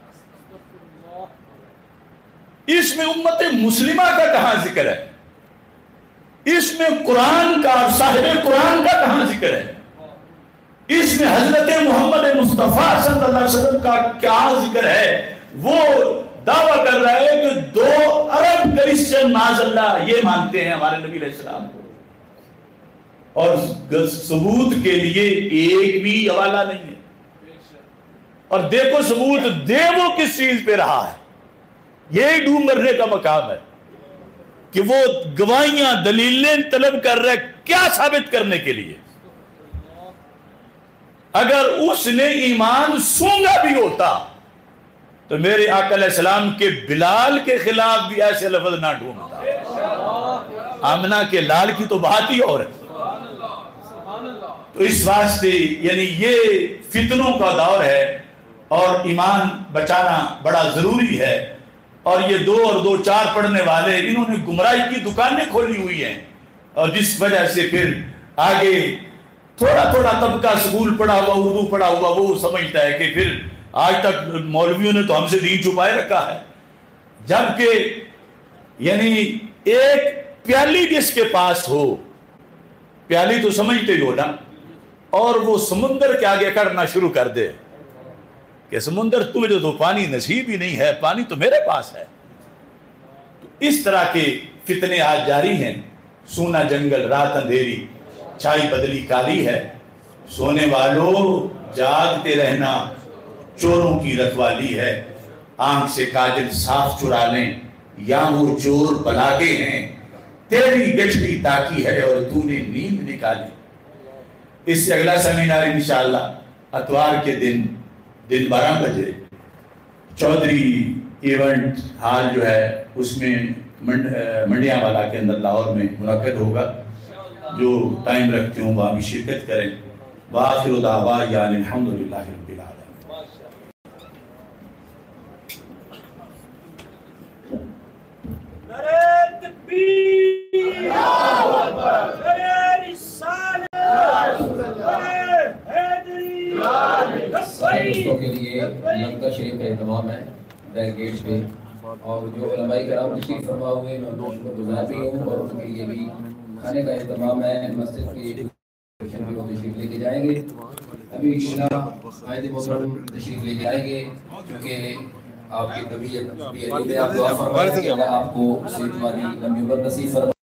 اس میں امت مسلمہ کا کہاں ذکر ہے؟ اس میں قرآن کا اور صاحب قرآن کا کہاں ذکر ہے؟ اس میں حضرت محمد مصطفیٰ صلی اللہ علیہ وسلم کا کیا ذکر ہے؟ وہ دعویٰ کر رہا ہے کہ 2 ارب کرسچن معاذ اللہ یہ مانتے ہیں ہمارے نبی علیہ السلام کو، اور ثبوت کے لیے ایک بھی حوالہ نہیں ہے۔ اور دیکھو ثبوت دے وہ کس چیز پہ رہا ہے، یہی ڈوب مرنے کا مقام ہے کہ وہ گواہیاں دلیلیں طلب کر رہے کیا ثابت کرنے کے لیے؟ اگر اس نے ایمان سونگا بھی ہوتا تو میرے آقا علیہ السلام کے بلال کے خلاف بھی ایسے لفظ نہ ڈھونڈتا۔ آمنہ کے لال کی تو بات ہی اور ہے۔ تو اس واسطے یعنی یہ فتنوں کا دور ہے اور ایمان بچانا بڑا ضروری ہے۔ اور یہ 2 اور 2 4 پڑھنے والے انہوں نے گمراہی کی دکانیں کھولی ہوئی ہیں، اور جس وجہ سے پھر آگے تھوڑا تھوڑا طبقہ سکول پڑھا ہوا اردو پڑھا ہوا وہ سمجھتا ہے کہ پھر آج تک مولویوں نے تو ہم سے دین چھپائے رکھا ہے، جبکہ یعنی ایک پیالی جس کے پاس ہو، پیالی تو سمجھتے ہو نا، اور وہ سمندر کے آگے کرنا شروع کر دے کہ سمندر تمہیں تو پانی نصیب ہی نہیں ہے، پانی تو میرے پاس ہے۔ تو اس طرح کے فتنے آج جاری ہیں۔ سونا جنگل رات اندھیری، چھائی بدلی کالی ہے، سونے والوں جاگتے رہنا چوروں کی رکھوالی ہے، آنکھ سے کاجل صاف چرا لیں یا وہ چور پلاگے ہیں، تیری گٹھڑی تاکی ہے اور تو نے نیند نکالی۔ اس سے اگلا سیمینار انشاءاللہ اتوار کے دن 12 بجے چودھری ایونٹ ہال جو ہے اس میں منڈیاں والا کے اندر لاہور میں منعقد ہوگا۔ جو ٹائم رکھتے ہوں وہاں بھی شرکت کریں۔ وآخر دعوانا الحمدللہ رب العالمین۔ دوستوں کے لیے لنگر شریف کا اہتمام ہے بیک گیٹ پہ، اور جو علماء کرام تشریف فرما ہوئے میں ان کو شکر گزار بھی ہوں، اور ان کے لیے بھی کھانے کا اہتمام ہے۔ مسجد کی بھی وہ تشریف لے کے جائیں گے۔ ابھی انشاءاللہ قائد محترم تشریف لے کے آئیں گے، کیونکہ آپ کی طبیعت بھی آپ دعا فرمائیں کہ اللہ آپ کو صحت والی لمبی عمر نصیب فرمائے۔